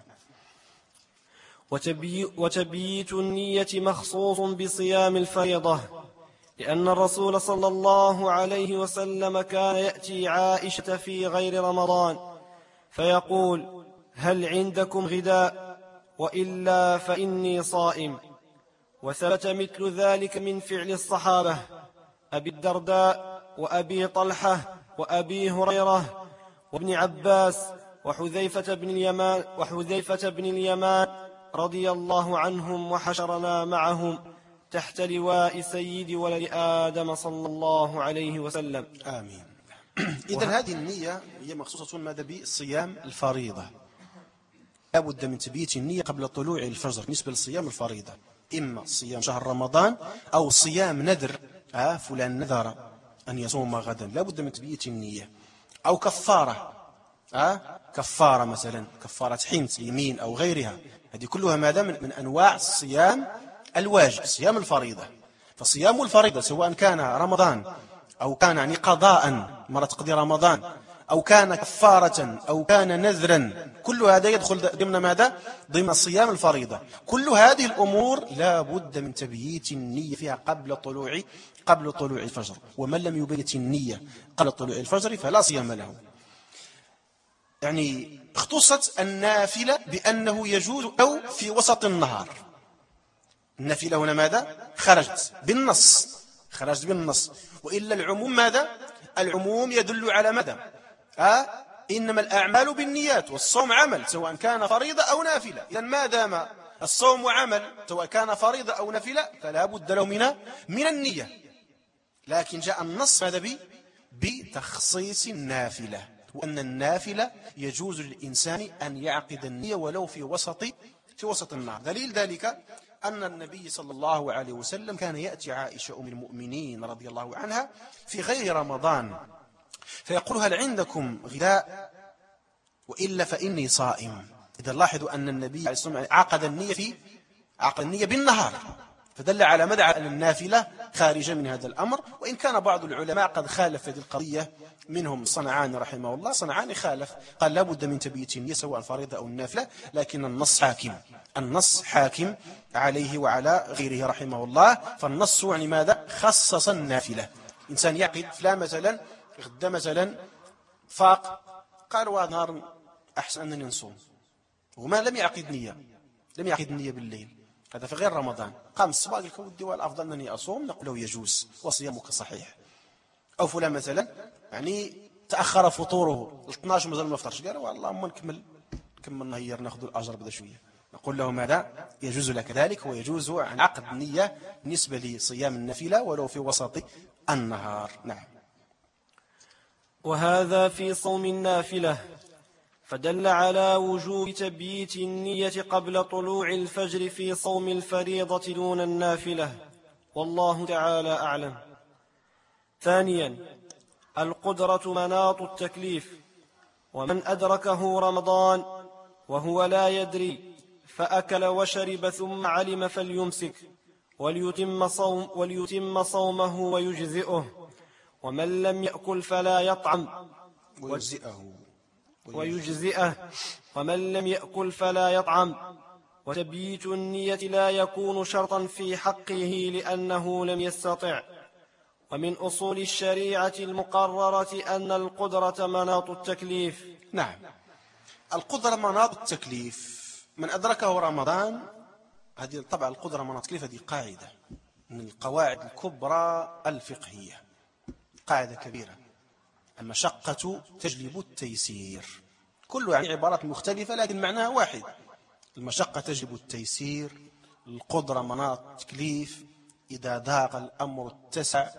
وتبي وتبييت النية مخصوص بصيام الفريضة، لأن الرسول صلى الله عليه وسلم كان يأتي عائشة في غير رمضان فيقول: هل عندكم غداء؟ وإلا فإني صائم. وثبت مثل ذلك من فعل الصحابة أبي الدرداء وأبي طلحة وأبي هريرة وابن عباس وحذيفة بن اليمان وحذيفة بن اليمان رضي الله عنهم، وحشرنا معهم تحت لواء سيد ولد آدم صلى الله عليه وسلم. آمين. إذن هذه النية هي مخصوصة ماذا؟ بالصيام الفريضة. لا بد من تبييت النية قبل طلوع الفجر بالنسبة للصيام الفريضة، إما صيام شهر رمضان أو صيام نذر، آه فلان نذر أن يصوم غدا، لا بد من تبييت النية، أو كفارة، آه كفارة مثلا كفارة حنث يمين أو غيرها. هذه كلها ماذا؟ من, من أنواع الصيام الواجب، صيام الفريضة. فصيام الفريضة سواء كان رمضان أو كان يعني قضاء مرة تقضي رمضان، أو كان كفارة أو كان نذرا، كل هذا يدخل ضمن ماذا؟ ضمن صيام الفريضة. كل هذه الأمور لا بد من تبييت النية فيها قبل طلوع قبل طلوع الفجر. ومن لم يبيت النية قبل طلوع الفجر فلا صيام له. يعني اختصت النافلة بأنه يجوز أو في وسط النهار. النافلة هنا ماذا؟ خرجت بالنص، خرجت بالنص. وإلا العموم ماذا؟ العموم يدل على ماذا؟ أه؟ إنما الأعمال بالنيات، والصوم عمل سواء كان فريضة أو نافلة. إذن ما دام الصوم عمل سواء كان فريضة أو نافلة فلا بد له من من النية. لكن جاء النص ماذا بي؟ بتخصيص النافلة، وأن النافلة يجوز للإنسان أن يعقد النية ولو في وسط في وسط النهار. دليل ذلك أن النبي صلى الله عليه وسلم كان يأتي عائشة أم المؤمنين رضي الله عنها في غير رمضان فيقول: هل عندكم غداء؟ وإلا فإني صائم. إذا لاحظوا أن النبي عليه الصلاة والسلام عقد النية في عقد النية بالنهار، فدل على مدى أن النافلة خارجة من هذا الأمر. وإن كان بعض العلماء قد خالف هذه القضية، منهم صنعاني رحمه الله، صنعاني خالف، قال لا بد من تبييت النية سواء الفريضة أو النافلة، لكن النص حاكم، النص حاكم عليه وعلى غيره رحمه الله. فالنص يعني ماذا؟ خصص النافلة. إنسان يعقد فلا مثلا غدا مثلا فاق قال وهذا نهار أحسن أنني نصوم، وما لم يعقد نية، لم يعقد نية بالليل، هذا في غير رمضان. قام الصباح قال ودي والأفضل أنني أصوم، نقول له يجوز وصيامك صحيح. أو فلان مثلا يعني تأخر فطوره ل اثناش ومازال ما فطرش، قال والله ما نكمل نكمل نهير ناخذ الأجر بدا شوية، نقول له ماذا يجوز لك ذلك، ويجوز عن عقد النية بالنسبة لصيام النافلة ولو في وسط النهار. نعم. وهذا في صوم النافلة، فدل على وجوب تبييت النية قبل طلوع الفجر في صوم الفريضة دون النافلة، والله تعالى أعلم. ثانيا، القدرة مناط التكليف، ومن أدركه رمضان وهو لا يدري فأكل وشرب ثم علم فليمسك وليتم, صوم وليتم صومه ويجزئه، ومن لم يأكل فلا يطعم ويجزئه ويجزئه ومن لم يأكل فلا يطعم. وتبييت النية لا يكون شرطا في حقه لأنه لم يستطع. ومن أصول الشريعة المقررة أن القدرة مناط التكليف. نعم، القدرة مناط التكليف. من أدركه رمضان، هذه طبعا القدرة مناط التكليف، هذه قاعدة من القواعد الكبرى الفقهية، قاعدة كبيرة. المشقة تجلب التيسير، كل يعني عبارات مختلفة لكن معناها واحد. المشقة تجلب التيسير، القدرة مناط التكليف، إذا ضاق الأمر اتسع،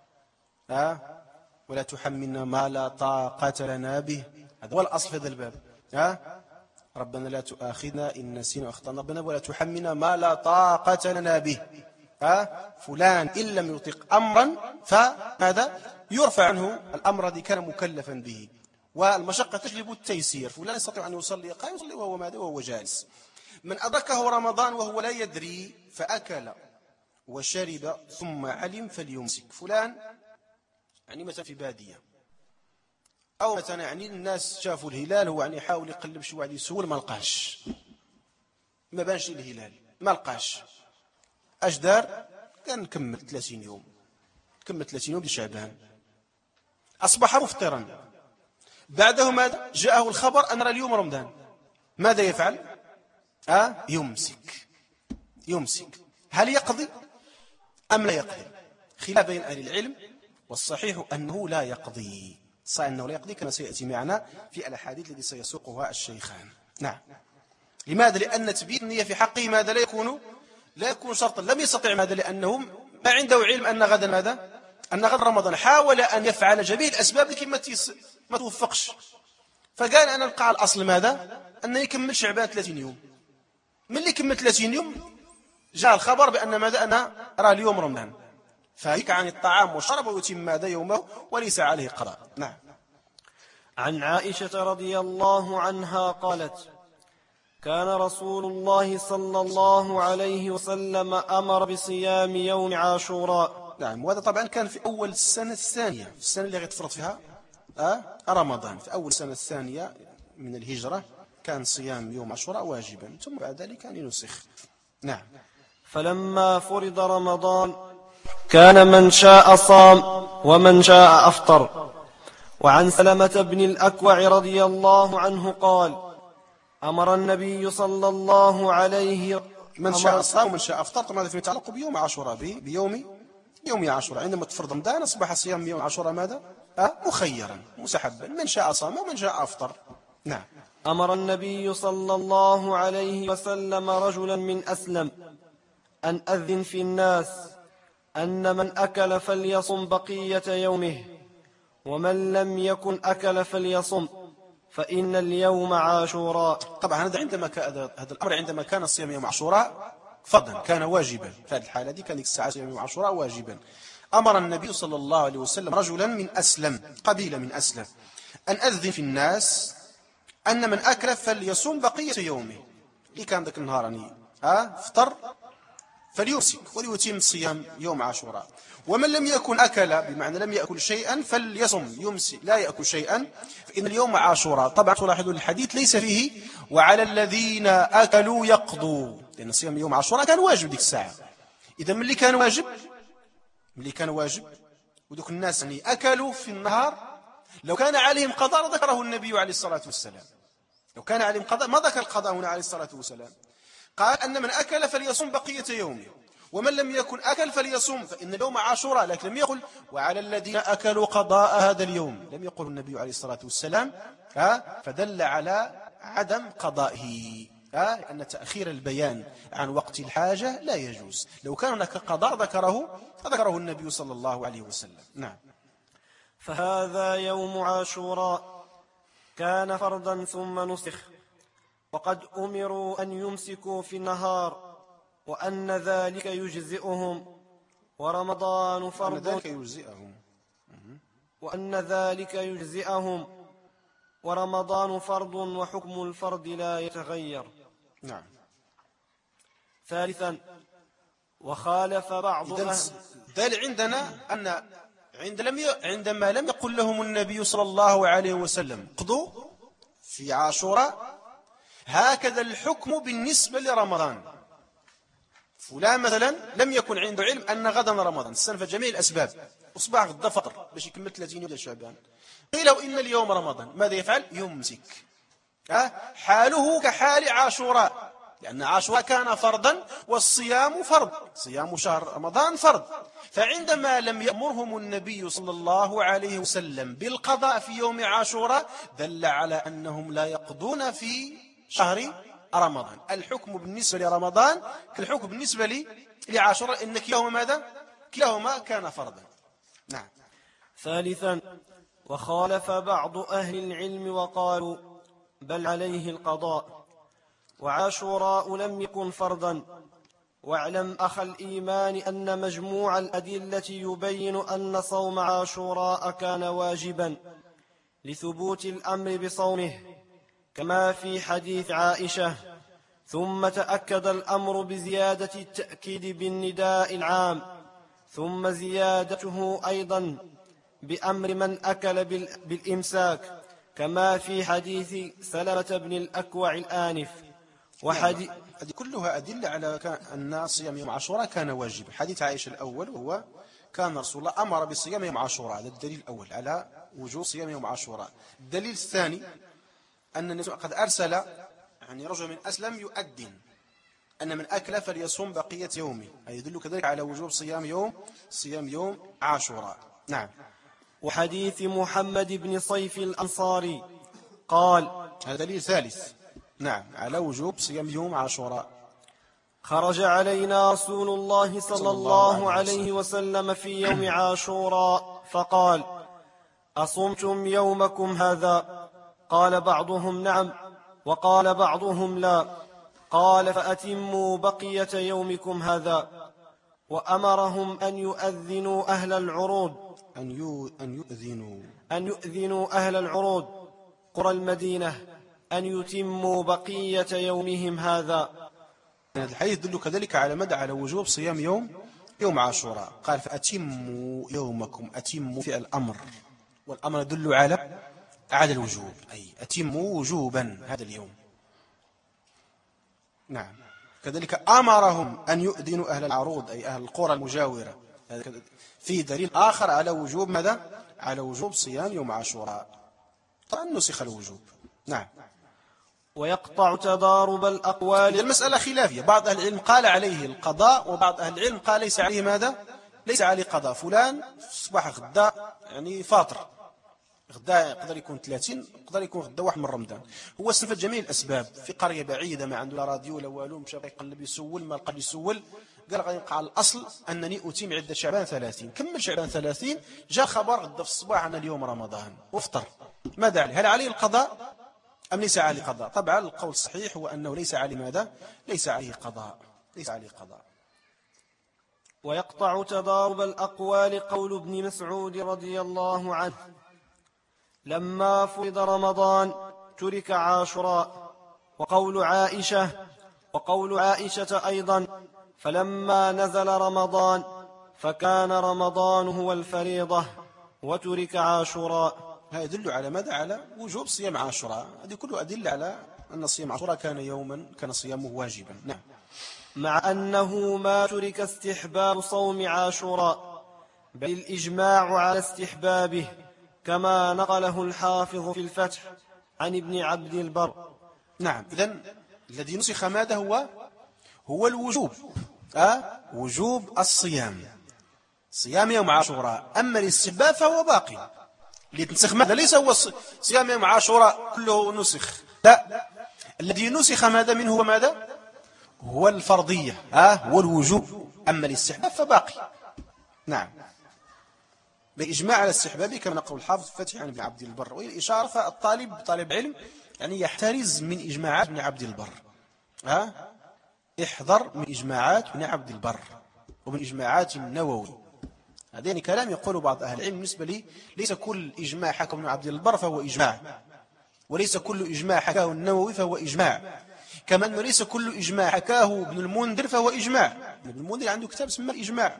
ها ولا تحملنا ما لا طاقة لنا به، هذا هو الأصل في هذا الباب. ها ربنا لا تؤاخذنا إن نسينا أخطأنا، ربنا ولا تحملنا ما لا طاقة لنا به. ها فلان إن لم يطيق أمرا فماذا يرفع عنه الأمر الذي كان مكلفا به. والمشقة تجلب التيسير، فلان يستطيع أن يصلي قائم يصلي وهو ماذا وهو جالس. من أدركه رمضان وهو لا يدري فأكل وشرب ثم علم فليمسك. فلان يعني مثلا في بادية، أو مثلا يعني الناس شافوا الهلال، هو يعني يحاول يقلب شي واحد يسول ما لقاش، ما بانش الهلال ما لقاش، اش دار؟ كان نكمل ثلاثين يوم، كمل ثلاثين يوم لشعبان، أصبح مفطرا. بعده ماذا؟ جاءه الخبر أن اليوم رمضان، ماذا يفعل؟ أه؟ يمسك يمسك هل يقضي أم لا يقضي؟ خلاف بين أهل العلم، والصحيح أنه لا يقضي، صحيح أنه لا يقضي كما سيأتي معنا في الأحاديث التي سيسوقها الشيخان. نعم. لماذا؟ لأن تبييت النية في حقه ماذا لا يكون لا يكون شرطا، لم يستطع ماذا؟ لأنه ما عنده علم أن غدا ماذا؟ أن غدا رمضان، حاول أن يفعل جميع الأسباب لكي ما, ما توفقش، فقال أنا نبقى على الأصل ماذا؟ أن يكمل شعبان ثلاثين يوم. من اللي كمل ثلاثين يوم جاء الخبر بأن ماذا؟ أنا أرى اليوم رمضان، فهيك عن الطعام والشرب ويتم ماذا يومه وليس عليه قضاء. نعم. عن عائشة رضي الله عنها قالت: كان رسول الله صلى الله عليه وسلم أمر بصيام يوم عاشوراء. نعم، وهذا طبعا كان في أول السنة الثانية، في السنة اللي غيتفرض فيها أه؟ رمضان، في أول السنة الثانية من الهجرة كان صيام يوم عاشوراء واجبا، ثم بعد ذلك كان ينسخ. نعم. فلما فرض رمضان كان من شاء صام ومن شاء أفطر. وعن سلمة بن الأكوع رضي الله عنه قال: أمر النبي صلى الله عليه من شاء صام ومن شاء أفطر. طبعا هذا فيما يتعلق بيوم عاشوراء، بيوم يوم عاشوراء. عندما تفرض رمضان أصبح صيام يوم عاشوراء ماذا؟ أه؟ مخيرا مستحبا، من شاء صام ومن شاء أفطر. نعم. أمر النبي صلى الله عليه وسلم رجلا من أسلم أن أذن في الناس أن من أكل فليصم بقية يومه، ومن لم يكن أكل فليصم، فإن اليوم عاشوراء. طبعا هذا عندما كان هذا الأمر عندما كان صيام يوم عاشوراء فرضا كان واجبا، في هذه الحالة دي كان ذيك الساعة صيام يوم عاشوراء واجبا. أمر النبي صلى الله عليه وسلم رجلا من أسلم، قبيلة من أسلم، أن أذن في الناس أن من أكل فليصوم بقية يومه، اللي كان ذاك النهار يعني ها فطر فليمسك وليتم صيام يوم عاشوراء. ومن لم يكن أكل بمعنى لم يأكل شيئا فليصم، يمسك لا يأكل شيئا، فإن اليوم عاشوراء. طبعا تلاحظوا الحديث ليس فيه وعلى الذين أكلوا يقضوا، لأن صيام يوم عاشوراء كان واجب ديك الساعة. إذا من اللي كان واجب من اللي كان واجب ودوك الناس يعني أكلوا في النهار لو كان عليهم قضاء ذكره النبي عليه الصلاة والسلام. لو كان عليهم قضاء ما ذكر القضاء هنا عليه الصلاة والسلام، قال أن من أكل فليصوم بقية يومه، ومن لم يكن أكل فليصوم فإن اليوم عاشوراء، لكن لم يقل وعلى الذين أكلوا قضاء هذا اليوم، لم يقل النبي عليه الصلاة والسلام، فدل على عدم قضائه، أن تأخير البيان عن وقت الحاجة لا يجوز. لو كان هناك قضاء ذكره فذكره النبي صلى الله عليه وسلم. نعم. فهذا يوم عاشوراء كان فرضا ثم نسخ، وقد أمروا أن يمسكوا في النهار، وأن ذلك يجزئهم، ورمضان فرض وأن ذلك يجزئهم وأن ذلك يجزئهم ورمضان فرض، وحكم الفرض لا يتغير. نعم. ثالثا، وخالف بعض أهل ذلك عندنا أن عند لم ي... عندما لم يقل لهم النبي صلى الله عليه وسلم قضوا في عاشوراء، هكذا الحكم بالنسبة لرمضان. فلان مثلا لم يكن عنده علم أن غدا رمضان، استنفى جميع الأسباب، أصبح غدا فطر باش يكمل ثلاثين يوم شعبان، قيل له إن اليوم رمضان، ماذا يفعل؟ يمسك. حاله كحال عاشوراء، لأن عاشوراء كان فرضا والصيام فرض، صيام شهر رمضان فرض. فعندما لم يأمرهم النبي صلى الله عليه وسلم بالقضاء في يوم عاشوراء دل على أنهم لا يقضون في شهر رمضان. الحكم بالنسبة لرمضان كالحكم بالنسبة لي لعاشوراء، إن كلاهما ماذا؟ كلاهما كان فرضا. نعم. ثالثا، وخالف بعض أهل العلم وقالوا بل عليه القضاء، وعاشوراء لم يكن فرضا. واعلم أخ الإيمان أن مجموع الأدلة يبين أن صوم عاشوراء كان واجبا لثبوت الأمر بصومه، كما في حديث عائشة. ثم تأكد الأمر بزيادة التأكيد بالنداء العام، ثم زيادته أيضا بأمر من أكل بالإمساك، كما في حديث سلمة بن الأكوع الآنف. وحديث هذه كلها أدلة على أن صيام يوم عاشوراء كان واجبا. حديث عائشة الأول وهو كان رسول الله أمر بصيام يوم عاشوراء، هذا الدليل الأول على وجوب صيام يوم عاشوراء. الدليل الثاني أن النبي قد أرسل يعني رجل من أسلم يؤذن أن من أكل فليصوم بقية يومه، أي يدل كذلك على وجوب صيام يوم صيام يوم عاشوراء. نعم. وحديث محمد بن صيف الأنصاري قال، هذا دليل ثالث نعم على وجوب صيام يوم عاشوراء. خرج علينا رسول الله صلى الله عليه وسلم في يوم عاشوراء فقال: أصمتم يومكم هذا؟ قال بعضهم: نعم. وقال بعضهم: لا. قال: فأتموا بقية يومكم هذا. وأمرهم أن يؤذنوا أهل العروض أن يؤذنوا أن يؤذنوا أهل العروض قرى المدينة أن يتموا بقية يومهم هذا. هذا الحديث يدل كذلك على مدى على وجوب صيام يوم يوم عاشوراء. قال: فأتموا يومكم، أتموا فعل الأمر، والأمر يدل على على الوجوب، أي أتموا وجوبا هذا اليوم. نعم. كذلك أمرهم أن يؤذنوا أهل العروض أي أهل القرى المجاورة، في دليل آخر على وجوب ماذا؟ على وجوب صيام يوم عاشوراء. طبعا نسخ الوجوب. نعم. ويقطع تضارب الأقوال. المسألة خلافية، بعض أهل العلم قال عليه القضاء، وبعض أهل العلم قال ليس عليه ماذا؟ ليس عليه قضاء. فلان صباح غدا يعني فاطر، غدا يقدر يكون ثلاثين، يقدر يكون غدا واحد من رمضان، هو استنفد جميع الأسباب، في قرية بعيدة ما عنده لا راديو لا والو، مشى يقلب يسول ما لقى يسول، قال غيبقى على الأصل أنني أتم عدة شعبان ثلاثين. كمل شعبان ثلاثين، جاء خبر غدا في الصباح أن اليوم رمضان وافطر، ماذا عليه؟ هل عليه القضاء أم ليس عليه قضاء؟ طبعا القول الصحيح هو أنه ليس عليه ماذا؟ ليس عليه قضاء، ليس عليه قضاء. ويقطع تضارب الأقوال قول ابن مسعود رضي الله عنه: لما فرض رمضان ترك عاشوراء. وقول عائشة وقول عائشة أيضا: فلما نزل رمضان فكان رمضان هو الفريضة وترك عاشوراء. هذا يدل على ماذا؟ على وجوب صيام عاشوراء. هذه كله أدل على أن صيام عاشوراء كان يوما كان صيامه واجبا. نعم. مع أنه ما ترك استحباب صوم عاشوراء، بل الإجماع على استحبابه، كما نقله الحافظ في الفتح عن ابن عبد البر. نعم، إذن الذي نسخ ماذا هو هو الوجوب، أه؟ وجوب الصيام، صيام يوم عاشوراء. أما الاستحباب فهو باقي. اللي تنسخ ماذا ليس هو صيام يوم عاشوراء كله نسخ، لا، الذي نسخ ماذا منه هو ماذا هو الفرضية، أه؟ هو الوجوب. أما الاستحباب فباقي. نعم، بإجماع على الاستحباب كما نقول الحافظ فتح عن ابن عبد البر. والإشارة فالطالب طالب علم يعني يحترز من إجماعات ابن عبد البر، أه؟ احذر من إجماعات ابن عبد البر ومن إجماعات النووي. هذا يعني كلام يقول بعض أهل العلم. بالنسبة لي ليس كل إجماع حكى ابن عبد البر فهو إجماع، وليس كل إجماع حكاه النووي فهو إجماع، كما أنه ليس كل إجماع حكاه ابن المنذر فهو إجماع. ابن المنذر عنده كتاب اسمه الإجماع،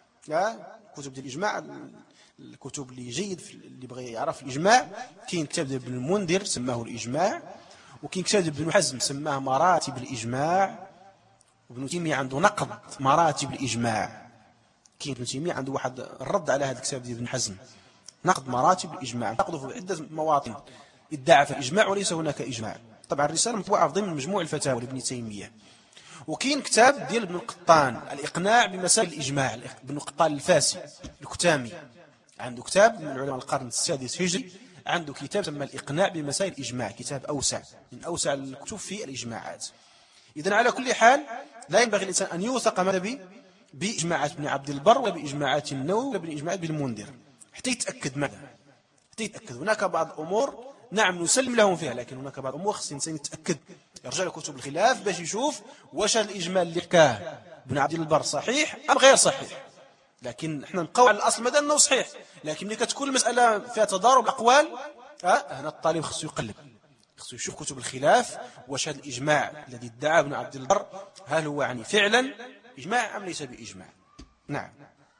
كتب الإجماع، الكتب اللي جيد اللي بغى يعرف الإجماع. كاين كتاب ابن المنذر سماه الإجماع، وكاين كتاب ابن حزم سماه مراتب الإجماع، وابن تيمية عنده نقد مراتب الإجماع. كاين ابن تيمية عنده واحد الرد على هذا الكتاب ديال ابن حزم، نقد مراتب الإجماع، نقده في عدة مواطن ادعى في الإجماع وليس هناك إجماع. طبعا الرسالة مطبوعة ضمن مجموع الفتاوى لابن تيمية. وكاين كتاب ديال ابن القطان الإقناع بمسائل الإجماع، ابن القطان الفاسي الكتامي عنده كتاب من علماء القرن السادس هجري، عنده كتاب سمى الإقناع بمسائل الإجماع، كتاب أوسع من أوسع الكتب في الإجماعات. إذن على كل حال لا ينبغي الإنسان أن يوثق ماذا بإجماعات ابن عبد البر ولا بإجماعات النووي ولا بإجماعات ابن المنذر حتى يتأكد ماذا حتى يتأكد. هناك بعض الأمور نعم نسلم لهم فيها، لكن هناك بعض الأمور خص الإنسان يتأكد، يرجع لكتب الخلاف باش يشوف واش الإجمال اللي حكاه ابن عبد البر صحيح أم غير صحيح. لكن احنا نبقاو على الأصل ماذا أنه صحيح، لكن ملي كتكون المسألة فيها تضارب الأقوال اه هنا الطالب خصو يقلب، خصو يشوف كتب الخلاف واش هذا الإجماع الذي ادعاه ابن عبد البر هل هو يعني فعلا إجماع أم ليس بإجماع. نعم.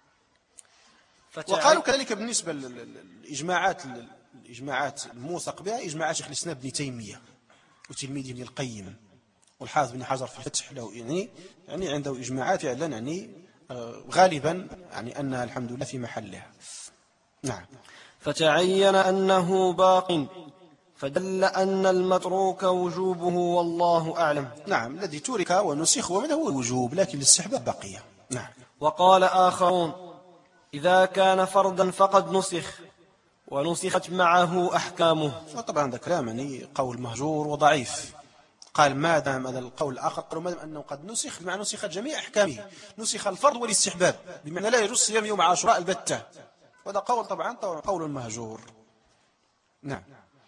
وقالوا كذلك بالنسبة للإجماعات الإجماعات الموثق بها إجماعات شيخ الإسلام ابن تيمية وتلميذه ابن القيم والحافظ بن حجر في الفتح له يعني يعني عنده إجماعات فعلا يعني غالبا يعني أنها الحمد لله في محلها. نعم. فتعين أنه باق، فدل أن المتروك وجوبه والله أعلم. نعم، الذي ترك ونسخ ومن هو الوجوب، لكن الاستحباب بقية. نعم. وقال آخرون إذا كان فرضا فقد نسخ ونسخت معه أحكامه. وطبعا هذا كلام يعني قول مهجور وضعيف. قال ما دام هذا القول الآخر قالوا ما دام أنه قد نسخ بمعنى نسخت جميع أحكامه، نسخ الفرض والاستحباب، بمعنى لا يجوز صيام يوم عاشوراء البتة. وهذا قول طبعا قول مهجور. نعم.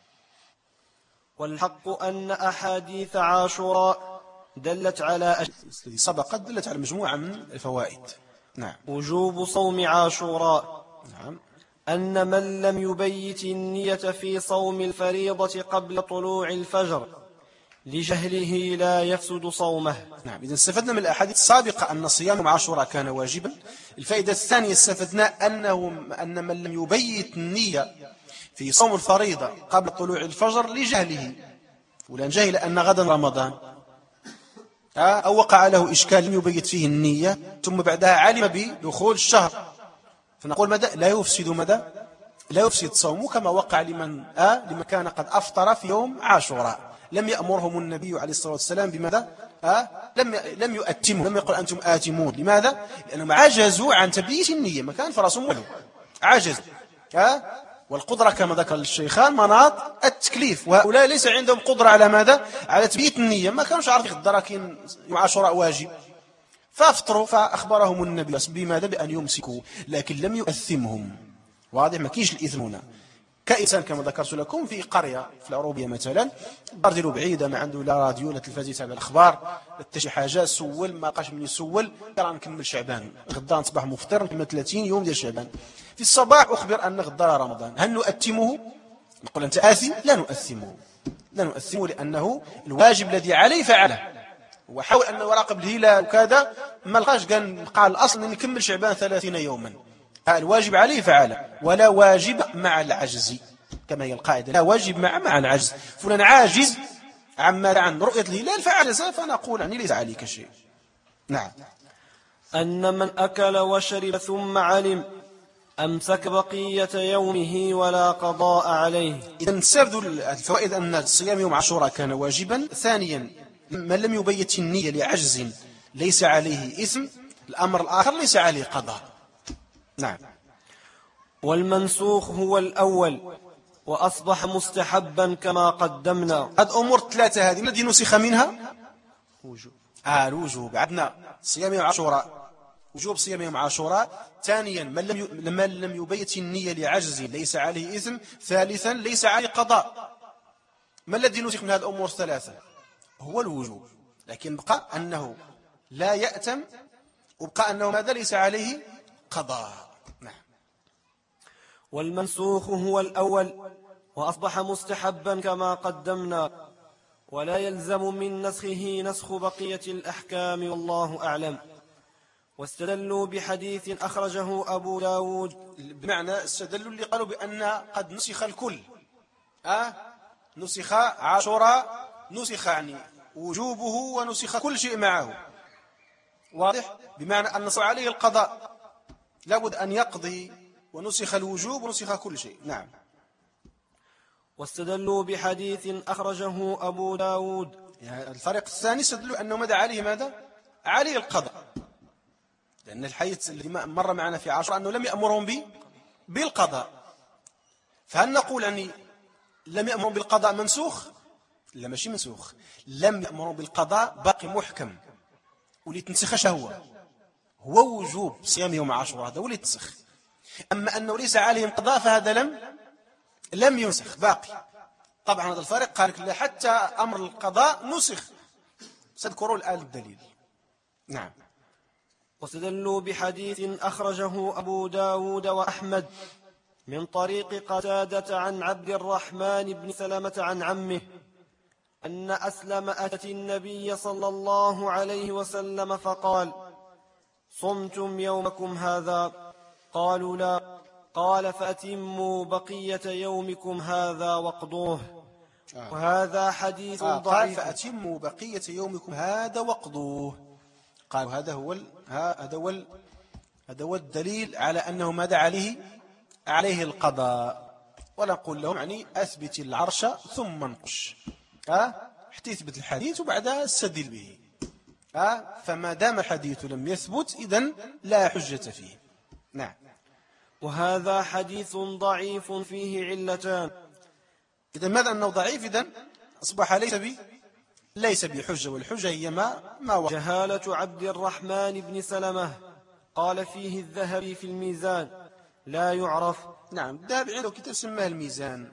والحق أن أحاديث عاشوراء دلت على الذي سبقت دلت على مجموعة من الفوائد. نعم. وجوب صوم عاشوراء. نعم. أن من لم يبيت النية في صوم الفريضة قبل طلوع الفجر لجهله لا يفسد صومه. نعم. إذن استفدنا من الأحاديث السابقة أن صيام عاشوراء كان واجبا. الفائدة الثانية استفدنا أنه أن من لم يبيت النية في صوم الفريضة قبل طلوع الفجر لجهله، ولأن جهل أن غدا رمضان أو وقع له إشكال لم يبيت فيه النية ثم بعدها علم بدخول الشهر، فنقول ماذا لا يفسد ماذا لا يفسد صومه كما وقع لمن آه لمن كان قد أفطر في يوم عاشوراء لم يأمرهم النبي عليه الصلاة والسلام بماذا آه لم لم يؤتموا، لم يقل أنتم آتمون. لماذا؟ لأنهم عجزوا عن تبييت النية، ما كان فرسهم له عجز. آه والقدرة كما ذكر الشيخان مناط التكليف، وهؤلاء ليس عندهم قدرة على ماذا على تبييت النية، ما كانوش عارفين غدا كاين يوم عاشوراء واجب فافطروا، فأخبرهم النبي بماذا بأن يمسكوا، لكن لم يؤثمهم. واضح؟ ما كاينش الإثم هنا. كإنسان كما ذكرت لكم في قرية في العروبية مثلا، الدار ديالو بعيدة، ما عنده لا راديو لا تلفاز يتابع الأخبار لا شي حاجة، سول ما لقاش من يسول، قال نكمل شعبان غدا نصبح مفطر نكمل ثلاثين يوم ديال شعبان. في الصباح أخبر أن غدا رمضان، هل نؤتمه؟ نقول أنت آثم؟ لا نؤثمه، لا نؤثمه لأنه الواجب الذي عليه فعله، وحاول أن يراقب الهلال وكذا ما لقاش، قال قال الأصل أن نكمل شعبان ثلاثين يوما، الواجب عليه فعله، ولا واجب مع العجز كما هي القاعدة، لا واجب مع مع العجز. فلان عاجز عما عن رؤية الهلال فعجز، فنقول يعني ليس عليك شيء. نعم. أن من أكل وشرب ثم علم أمسك بقية يومه ولا قضاء عليه. إذا نستفاد الفوائد أن صيام يوم عاشوراء كان واجبا. ثانيا، من لم يبيت النية لعجز ليس عليه إثم. الأمر الآخر ليس عليه قضاء. نعم. والمنسوخ هو الأول وأصبح مستحبا كما قدمنا. هذه أمور ثلاثة هذه التي نسخ منها وجوب. آه الوجوب عندنا صيام يوم عاشوراء، وجوب صيام يوم عاشوراء. ثانيا، من لم ي... من لم يبيت النية لعجز ليس عليه إثم. ثالثا، ليس عليه قضاء. ما الذي نسخ من هذه الأمور الثلاثة؟ هو الوجوب، لكن بقى أنه لا يأتم، وبقى أنه ماذا ليس عليه قضاء. نعم. والمنسوخ هو الأول وأصبح مستحبا كما قدمنا، ولا يلزم من نسخه نسخ بقية الأحكام والله أعلم. واستدلوا بحديث أخرجه أبو داود، بمعنى استدلوا اللي قالوا بأن قد نسخ الكل. أه؟ نسخ عاشوراء، نسخ يعني وجوبه، ونسخ كل شيء معه. واضح؟ بمعنى أن نص عليه القضاء، لابد أن يقضي، ونسخ الوجوب ونسخ كل شيء. نعم. واستدلوا بحديث أخرجه أبو داود. يعني الفريق الثاني استدلوا أنه ماذا عليه؟ ماذا عليه القضاء، لأن الحديث الذي مر معنا في عاشوراء أنه لم يأمرهم به بالقضاء. فهل نقول أني لم يأمرهم بالقضاء منسوخ؟ لا، ماشي منسوخ. لم يأمرهم بالقضاء باقي محكم، واللي تنسخش هو هو وجوب صيام يوم عاشوراء، هذا هو اللي تنسخ. أما أنه ليس عليهم قضاء فهذا لم لم ينسخ باقي. طبعا هذا الفريق قال لك حتى أمر القضاء نسخ. سنذكروا الآن الدليل. نعم. واستدلوا بحديث أخرجه أبو داود وأحمد من طريق قتادة عن عبد الرحمن بن سلمة عن عمه أن أسلم أتت النبي صلى الله عليه وسلم فقال: صمتم يومكم هذا؟ قالوا لا. قال: فأتموا بقية يومكم هذا واقضوه. آه. وهذا حديث آه. ضعيف. قال: فأتموا بقية يومكم هذا واقضوه. قالوا هذا هو ال... هذا هو ال... هذا هو الدليل على أنه ماذا عليه عليه القضاء. ولا نقول لهم يعني أثبت العرش ثم انقش، ها حتى يثبت الحديث وبعدها استدل به. ها فما دام الحديث لم يثبت إذن لا حجة فيه. نعم. وهذا حديث ضعيف فيه علتان. إذن ماذا أنه ضعيف؟ إذن أصبح ليس بي ليس بحجة، والحجة هي ما ما وقع. جهالة عبد الرحمن بن سلمة قال فيه الذهبي في الميزان لا يعرف. نعم. الذهبي عنده كتاب سماه الميزان.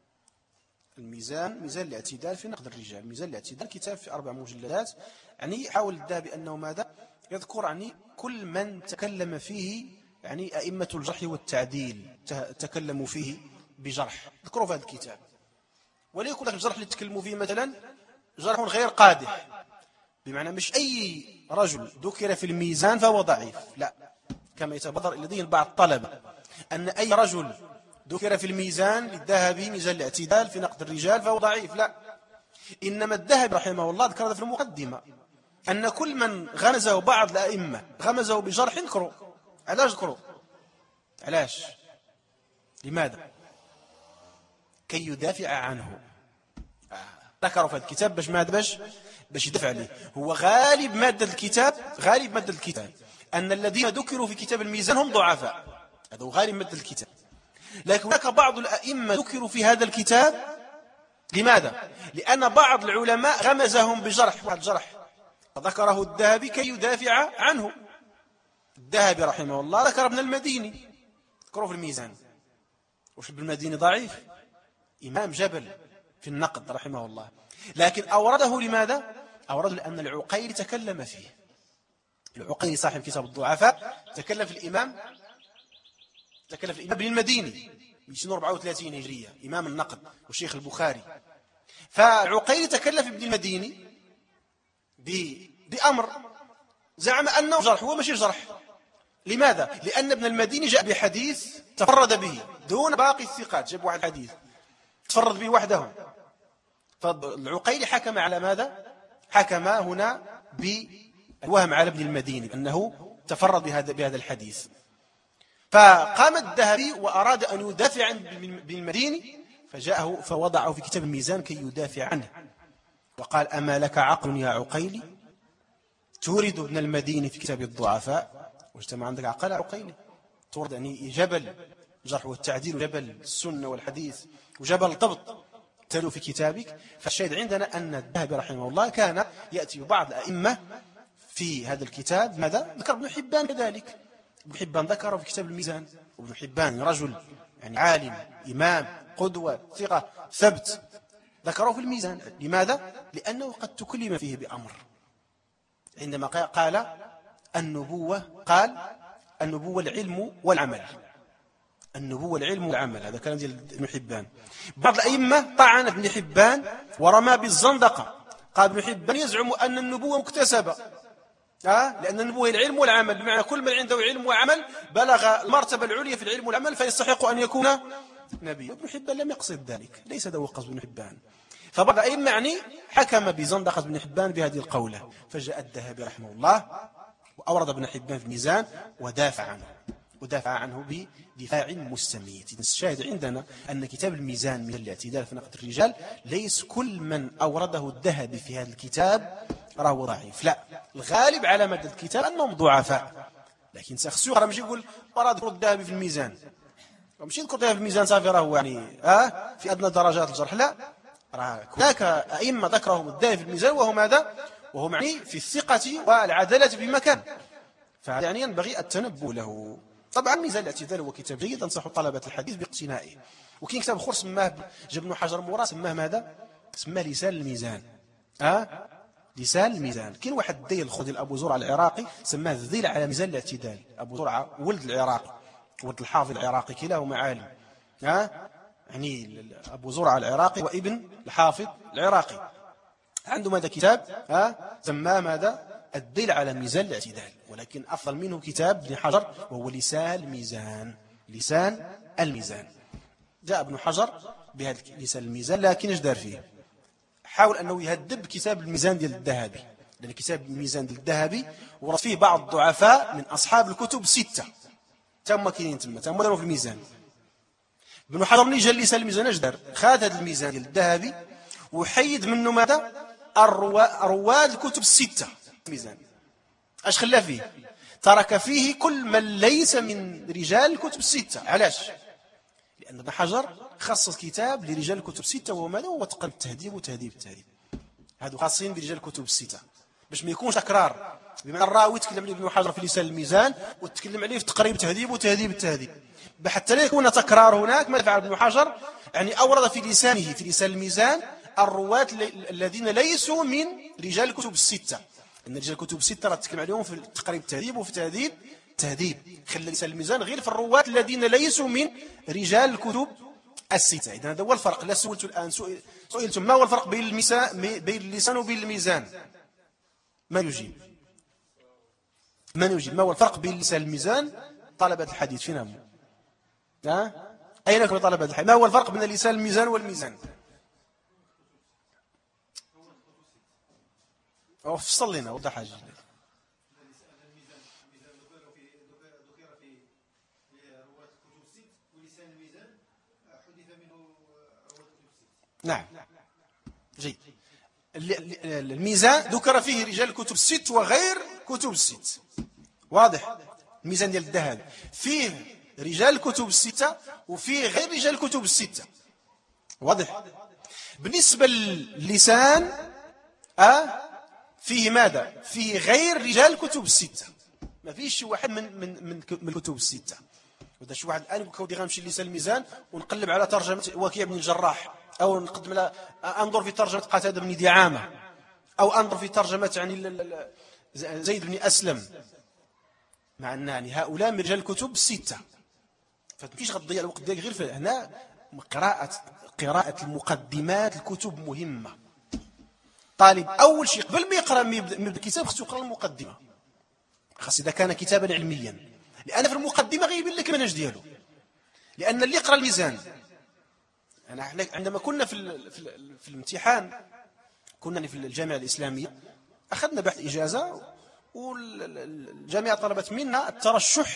الميزان ميزان الاعتدال في نقد الرجال. ميزان الاعتدال كتاب في أربع مجلدات. يعني حاول الذهبي أنه ماذا يذكر يعني كل من تكلم فيه يعني أئمة الجرح والتعديل تكلموا فيه بجرح، ذكروا في هذا الكتاب. وليكن لك الجرح اللي تكلموا فيه مثلا جرح غير قادح، بمعنى مش أي رجل ذكر في الميزان فهو ضعيف، لا، كما يتبادر إلى بعض الطلبة أن أي رجل ذكر في الميزان للذهبي ميزان الاعتدال في نقد الرجال فهو ضعيف، لا. إنما الذهبي رحمه الله ذكر في المقدمة أن كل من غمزه بعض الأئمة غمزه بجرح يذكره. علاش ذكره؟ علاش؟ لماذا؟ كي يدافع عنه. ذكروا في هذا الكتاب باش ماذا باش باش يدافع عليه. هو غالب مادة الكتاب غالب مادة الكتاب أن الذين ذكروا في كتاب الميزان هم ضعفاء، هذا هو غالب مادة الكتاب. لكن هناك بعض الأئمة ذكروا في هذا الكتاب. لماذا؟ لأن بعض العلماء غمزهم بجرح واحد جرح فذكره الذهبي كي يدافع عنه. الذهبي رحمه الله ذكر ابن المديني، ذكره في الميزان. وش ابن المديني ضعيف، إمام جبل في النقد رحمه الله، لكن أورده لماذا؟ أورده لأن العقيلي تكلم فيه. العقيلي صاحب كتاب الضعفاء تكلم في الإمام تكلم في الإمام ابن المديني مئتين وأربعة وثلاثين هجرية، إمام النقد وشيخ البخاري. فعقيلي تكلم في ابن المديني بأمر زعم أنه جرح، هو ماشي جرح. لماذا؟ لأن ابن المديني جاء بحديث تفرد به دون باقي الثقات، جاب واحد حديث تفرد به وحده. فالعقيلي حكم على ماذا؟ حكم هنا بالوهم على ابن المديني أنه تفرد بهذا بهذا الحديث. فقام الذهبي وأراد أن يدافع عن بالمديني، فجاءه فوضعه في كتاب الميزان كي يدافع عنه، وقال: أما لك عقل يا عقيلي تورد ابن المديني في كتاب الضعفاء؟ واجتمع عندك عقل عقيلي، تورد يعني جبل الجرح والتعديل وجبل السنة والحديث وجبل الضبط تلو في كتابك. فالشاهد عندنا أن الذهبي رحمه الله كان يأتي بعض الأئمة في هذا الكتاب. ماذا ذكر ابن حبان كذلك؟ ابن حبان ذكره في كتاب الميزان، وابن حبان رجل يعني عالم إمام قدوة ثقة ثبت، ذكره في الميزان. لماذا؟ لأنه قد تكلم فيه بأمر، عندما قال النبوة، قال النبوة العلم والعمل، النبوة العلم والعمل، هذا كلام ديال ابن حبان. بعض الأئمة طعن ابن حبان ورمى بالزندقة، قال ابن حبان يزعم أن النبوة مكتسبة، أه؟ لأن النبوة هي العلم والعمل، بمعنى كل من عنده علم وعمل بلغ المرتبة العليا في العلم والعمل فيستحق أن يكون نبي. ابن حبان لم يقصد ذلك، ليس ذا قصد ابن حبان. فبعض الأئمة يعني حكم بزندقة ابن حبان بهذه القولة. فجاء الذهبي رحمه الله وأورد ابن حبان في الميزان ودافع عنه، ودافع عنه بدفاع مستميت. الشاهد عندنا أن كتاب الميزان من الاعتدال في نقد الرجال ليس كل من أورده الذهبي في هذا الكتاب راهو ضعيف، لا، الغالب على مدى الكتاب أنهم ضعفاء. لكن سخسوق راه ماشي يقول وراه ذكر الذهبي في الميزان، ماشي يذكر الذهبي في الميزان صافي راهو يعني اه في أدنى درجات الجرح، لا، راه هناك أئمة ذكرهم الذهبي في الميزان وهو ماذا؟ وهو معني في الثقة والعدالة بمكان، فهذا يعني ينبغي التنبه له. طبعا ميزان الاعتدال هو كتاب جيد، أنصح طلبة الحديث باقتنائه. وكاين كتاب اخر سماه ابن حجر مورا، سماه ماذا؟ سماه لسان الميزان. اه لسان الميزان. كاين واحد الديل خذ أبو زرعة العراقي سماه الذيل على ميزان الاعتدال. أبو زرعة ولد العراقي، ولد الحافظ العراقي، كلاهما عالم. ها يعني أبو زرعة العراقي وابن الحافظ العراقي، عنده ماذا كتاب ها سماه ماذا؟ الذيل على ميزان الاعتدال. ولكن أفضل منه كتاب ابن حجر وهو لسان الميزان، لسان الميزان. جاء ابن حجر بهذا لسان الميزان، لكن ايش دار فيه؟ حاول أنه يهذب كتاب الميزان ديال الذهبي، لأن كتاب الميزان ديال الذهبي ورد فيه بعض الضعفاء من أصحاب الكتب الستة، تم كاينين تما تم داروا في الميزان. ابن حجر ملي جا لسان الميزان ايش دار؟ خذ هذا الميزان ديال الذهبي وحيد منه ماذا؟ رواد الكتب الستة. الميزان اش خلى فيه؟ ترك فيه كل من ليس من رجال الكتب الستة. علاش؟ لأن ابن حجر خصص كتاب لرجال الكتب الستة، وهو ماذا؟ هو تقريب التهذيب وتهذيب التهذيب، هادو خاصين برجال الكتب الستة، باش ما يكونش تكرار. بمعنى الراوي تكلم عليه ابن حجر في لسان الميزان وتكلم عليه في تقريب التهذيب وتهذيب التهذيب، حتى لا يكون تكرار هناك. ما فعل ابن حجر؟ يعني أورد في لسانه في لسان الميزان الرواة الذين ليسوا من رجال الكتب الستة. ان رجال الكتب الستة راه تكلم عليهم في تقريب التهذيب وفي تهذيب التهذيب، خلى لسان الميزان غير في الرواة الذين ليسوا من رجال الكتب الستة. إذن هذا هو الفرق. لا سئلت الآن سئلتم ما هو الفرق بين الميزان بين اللسان وبين الميزان؟ ما يجيب؟ من يجيب؟ ما هو الفرق بين اللسان والميزان؟ طلبة الحديث فين هم؟ ها؟ أين كم طلبة الحديث؟ ما هو الفرق بين اللسان الميزان والميزان؟ أو فصل لنا وضح حاجة. نعم جيد. الميزان ذكر فيه رجال الكتب الست وغير كتب الست، واضح؟ الميزان ديال الذهبي فيه رجال الكتب الستة وفيه غير رجال الكتب الستة، واضح؟ بالنسبة للسان أه فيه ماذا؟ فيه غير رجال الكتب الستة، ما فيش شي واحد من من من, من الكتب الستة. ودا شي واحد الآن يقول غنمشي لسان الميزان ونقلب على ترجمة وكيع بن الجراح، أو نقدم لا أنظر في ترجمة قتادة بن دعامة، أو أنظر في ترجمة يعني زيد بن أسلم، مع أن يعني هؤلاء من رجال الكتب الستة. فتمشيش غتضيع الوقت ديالك غير في هنا. قراءة قراءة المقدمات الكتب مهمة. طالب أول شيء قبل ما يقرأ من الكتاب خصو يقرأ المقدمة، خاص إذا كان كتابا علميا، لأن في المقدمة غيبين لك المنهج ديالو. لأن اللي يقرأ الميزان، أنا عندما كنا في في الامتحان كنا في الجامعة الإسلامية أخذنا بحث إجازة، والجامعة طلبت منا الترشح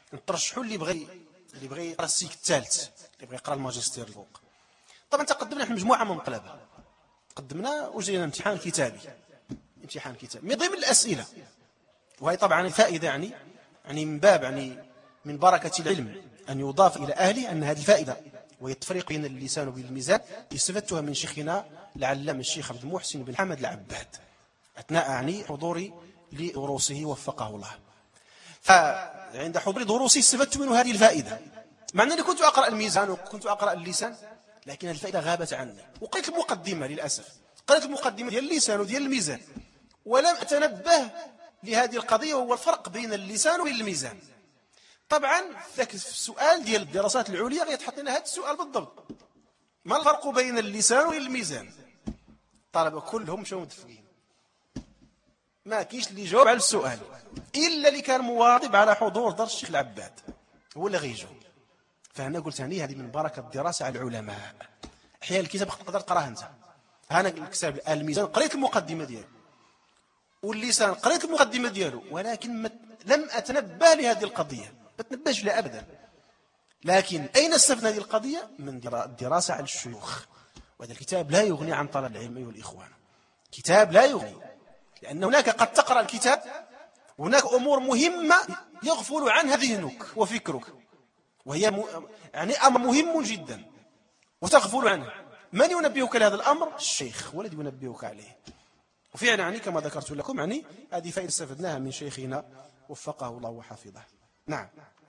نترشحوا اللي بغى اللي بغى يقرا السيك الثالث، اللي بغى يقرا الماجستير الفوق. طبعا تقدمنا احنا مجموعه من الطلبه، قدمنا وجرينا امتحان كتابي، امتحان كتابي من ضمن الاسئله، وهي طبعا الفائده يعني يعني من باب يعني من بركه العلم ان يضاف الى اهله ان هذه الفائده وهي التفريق بين اللسان وبين الميزان استفدتها من شيخنا العلامه الشيخ عبد المحسن بن حمد العباد اثناء يعني حضوري لدروسه وفقه الله. فعند حضور دروسي استفدت منه هذه الفائده، مع انني كنت اقرا الميزان وكنت اقرا اللسان، لكن الفائده غابت عني. وقرأت المقدمه للاسف، قرأت المقدمه ديال اللسان وديال الميزان، ولم اتنبه لهذه القضيه وهو الفرق بين اللسان وبين الميزان. طبعا ذاك السؤال ديال الدراسات العليا غيتحط لنا هذا السؤال بالضبط، ما الفرق بين اللسان والميزان؟ الطلبه كلهم مشاو مدفقين، ما كاينش اللي يجاوب على السؤال الا اللي كان مواظب على حضور درس الشيخ العباد هو اللي غيجاوب. فانا قلت هني هذه من بركه الدراسه على العلماء. احيانا الكتاب تقدر تقراه انت، انا الكتاب الميزان قريت المقدمه ديالو، واللسان قريت المقدمه ديالو، ولكن لم اتنبه لهذه القضيه، ما تنبهش لها ابدا. لكن اين استفدنا هذه القضيه؟ من الدراسه على الشيوخ. وهذا الكتاب لا يغني عن طلب العلم ايها الاخوان، كتاب لا يغني، لان هناك قد تقرا الكتاب وهناك امور مهمه يغفل عنها ذهنك وفكرك، وهي م... يعني امر مهم جدا وتغفل عنه. من ينبهك لهذا الامر؟ الشيخ هو الذي ينبهك عليه. وفعلا يعني كما ذكرت لكم يعني هذه فائده استفدناها من شيخنا وفقه الله وحفظه. نعم.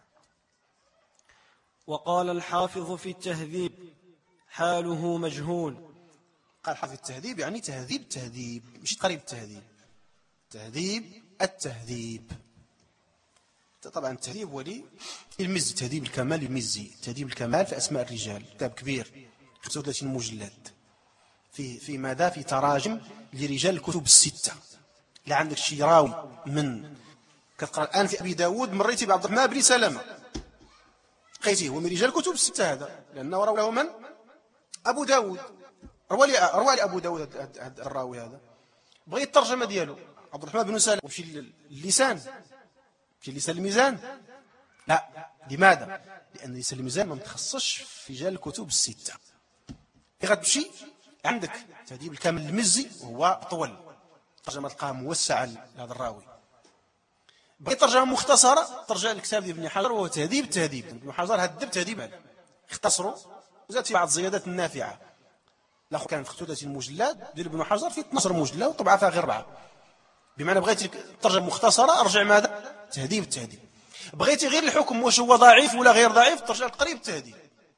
وقال الحافظ في التهذيب: حاله مجهول. قال حافظ التهذيب يعني تهذيب التهذيب، مش قريب التهذيب، تهذيب التهذيب. طبعا التهذيب هو لي المزي، تهذيب الكمال المزي، تهذيب الكمال في اسماء الرجال، كتاب كبير خمسة وثلاثين مجلد في في ماذا؟ في تراجم لرجال الكتب السته. لا عندك شي راوي من كتقرا الان في ابي داود مريتي بعبد الرحمن بن سلمه لقيتيه هو من رجال الكتب السته، هذا لانه روى له من؟ ابو داود، روى لي روى لي ابو داود هذا الراوي هذا. بغيت الترجمه ديالو عبد الرحمن بن سلمه، ومشي اللسان، مشي لسان الميزان. لا، لماذا؟ لان لسان الميزان ما متخصصش في رجال الكتب السته. غتمشي عندك تهذيب الكامل المزي وهو طول، ترجمه تلقاها موسعه لهذا الراوي. بغيت ترجمه مختصره ترجع للكتاب ديال ابن حجر وهو تهذيب التهذيب. ابن حجر هذب تهذيب هذا، اختصروا وزاد في بعض الزيادات النافعه. الاخر كان في خمسة وثلاثين مجلد ديال ابن حجر في اثنا عشر مجلد وطبعه فيها غير اربعه. بمعنى بغيتي ترجمه مختصره ارجع ماذا؟ تهذيب التهذيب. بغيتي غير الحكم واش هو ضعيف ولا غير ضعيف ترجع لقريب التهذيب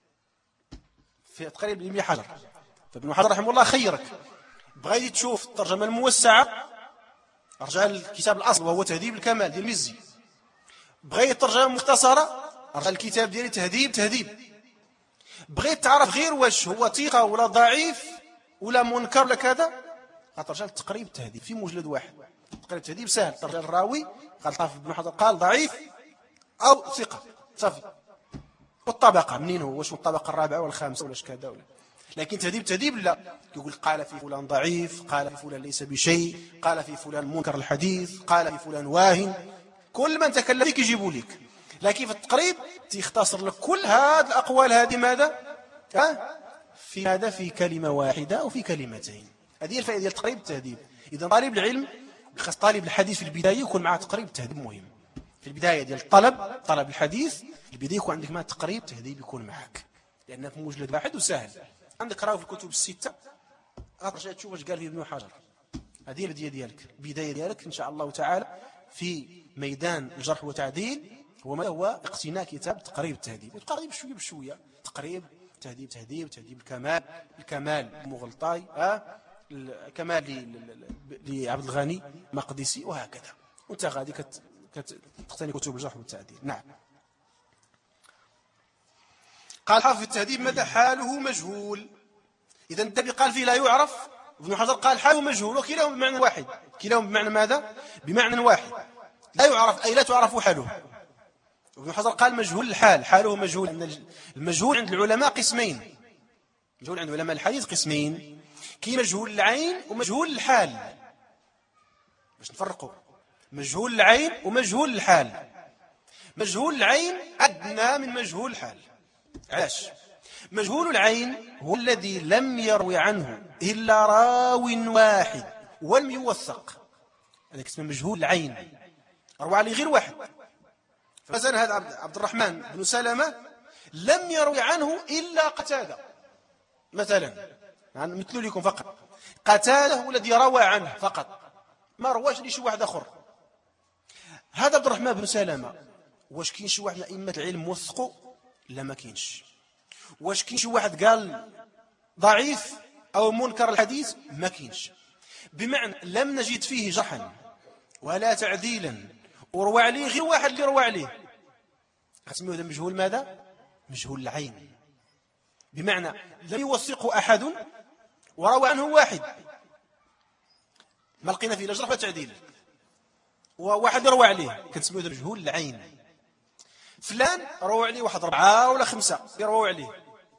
في تقريب ابن حجر. فابن حجر رحمه الله خيرك. بغيتي تشوف الترجمه الموسعه ارجع للكتاب الاصل وهو تهذيب الكمال ديال المزي. بغيت ترجمه مختصره ارجع للكتاب ديال تهذيب تهذيب. بغيت تعرف غير واش هو ثقه ولا ضعيف ولا منكر ولا كذا غترجع للتقريب التهذيب في مجلد واحد. تقريب التهذيب سهل، ترجع للراوي قال طاف ابن حجر قال ضعيف او ثقه صافي، والطبقه منين هو، واش من الطبقه الرابعه ولا الخامسه ولا كذا ولا. لكن تهذيب تهذيب لا، يقول قال في فلان ضعيف، قال في فلان ليس بشيء، قال في فلان منكر الحديث، قال في فلان واهن، كل من تكلم فيك يجيبوا لك. لكن في التقريب تختصر لك كل هذه الاقوال هذه ماذا؟ ها؟ في هذا في كلمه واحده او في كلمتين. هذه الفائده ديال تقريب التهذيب. اذا طالب العلم خاص طالب الحديث في البدايه يكون معه تقريب التهذيب مهم. في البدايه ديال الطلب طلب الحديث في البدايه يكون عندك ما تقريب تهذيب يكون معك، لانه في مجلد واحد وسهل. عندك راوي في الكتب السته غترجع تشوف واش قال فيه ابن حجر. هذه البدايه ديالك، البدايه ديالك ان شاء الله تعالى في ميدان الجرح والتعديل هو ما هو اقتناء كتاب تقريب التهذيب، وتقريب شويه بشويه، تقريب تهذيب تهذيب تهذيب الكمال، الكمال المغلطاي، ها الكمال لعبد الغني مقدسي، وهكذا. وانت غادي تقتني كتب الجرح والتعديل. نعم. قال حافظ التهذيب ماذا؟ حاله مجهول. اذا النبي قال فيه لا يعرف، ابن حجر قال حاله مجهول، وكلاهما بمعنى واحد. كلاهما بمعنى ماذا؟ بمعنى واحد. لا يعرف اي لا تعرف حاله. ابن حجر قال مجهول الحال، حاله مجهول. ان المجهول عند العلماء قسمين. مجهول عند علماء الحديث قسمين، كي مجهول العين ومجهول الحال. باش نفرقوا مجهول العين ومجهول الحال. مجهول العين أدنى من مجهول الحال. علاش؟ مجهول العين هو الذي لم يروي عنه إلا راو واحد ولم يوثق، هذا اسمه مجهول العين، روى عليه غير واحد. فمثلا هذا عبد الرحمن بن سلمة لم يروي عنه إلا قتادة مثلا، يعني مثل لكم فقط قتادة هو الذي روى عنه فقط، ما رواش لي شي واحد آخر. هذا عبد الرحمن بن سلمة واش كاين شي واحد من أئمة العلم وثقوا؟ لا ما كاينش. واش كاين شي واحد قال ضعيف أو منكر الحديث؟ ما كاينش. بمعنى لم نجد فيه جرحا ولا تعديلا، وروى عليه غير واحد اللي روى عليه، اسمه هذا مجهول ماذا؟ مجهول العين. بمعنى لم يوثقه أحد وروى عنه واحد، ما لقينا فيه لا جرح ولا تعديل، وواحد روى عليه، كنسميه هذا مجهول العين. فلان روى عليه واحد أربعة ولا خمسة يروى عليه،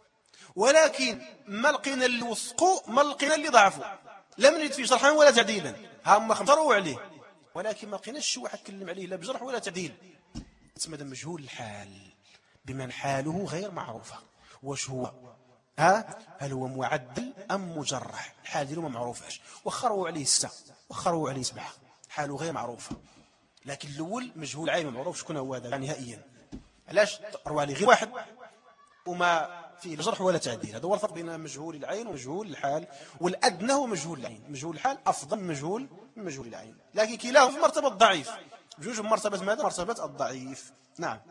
ولكن ما لقينا اللي وثقوا ما لقينا اللي ضعفوا، لم نجد فيه جرحا ولا تعديلا، هم خمسة روى عليه ولكن ما لقيناش شي واحد كلم عليه لا بجرح ولا تعديل، اسمه هذا مجهول الحال. بمن حاله غير معروفة. واش هو؟ ها؟ هل هو معدل أم مجرح؟ الحال ديالو ما معروفاش، وخروا عليه ستة وخروا عليه سبعة، حاله غير معروفة. لكن الأول مجهول عين معروف شكون هو هذا نهائيا. علاش؟ روى عليه غير واحد وما فيه جرح ولا تعديل. هذا هو الفرق بين مجهول العين ومجهول الحال، والأدنى هو مجهول العين. مجهول الحال أفضل من مجهول من مجهول العين، لكن كلاهما في مرتبة الضعيف، بجوج في مرتبة ماذا؟ مرتبة الضعيف. نعم.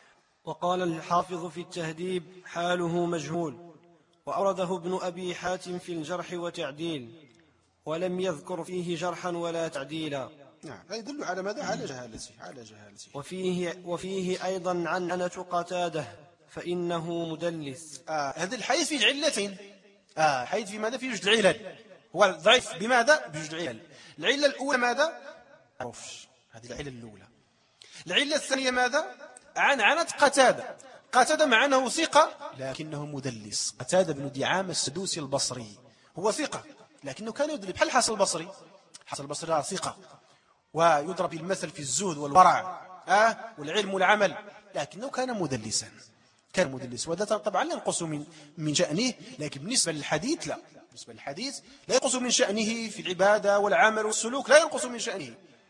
وقال الحافظ في التهذيب: حاله مجهول، وأورده ابن أبي حاتم في الجرح وتعديل، ولم يذكر فيه جرحا ولا تعديلا. نعم، هذا يدل على ماذا؟ على جهالته على جهالته. وفيه, وفيه أيضا عنعنة قتادة فإنه مدلس. آه هذا الحديث فيه علتين. آه حديث في ماذا؟ فيه جوج العلل. هو ضعيف بماذا؟ بجوج العلل. العلة الأولى ماذا؟ معروفش، هذه العلة الأولى. العلة الثانية ماذا؟ عنعنة قتادة. قتادة مع أنه ثقة لكنه مدلس. قتادة بن دعامة السدوسي البصري هو ثقة لكنه كان يدلس، بحال حسن البصري. حسن البصري ثقة ويضرب المثل في الزهد والورع آه والعلم والعمل، لكنه كان مدلسا، كان مدلس، وهذا طبعا لا ينقص من من شأنه، لكن بالنسبة للحديث لا، بالنسبة للحديث لا ينقص من شأنه في العبادة والعمل والسلوك، لا ينقص من شأنه.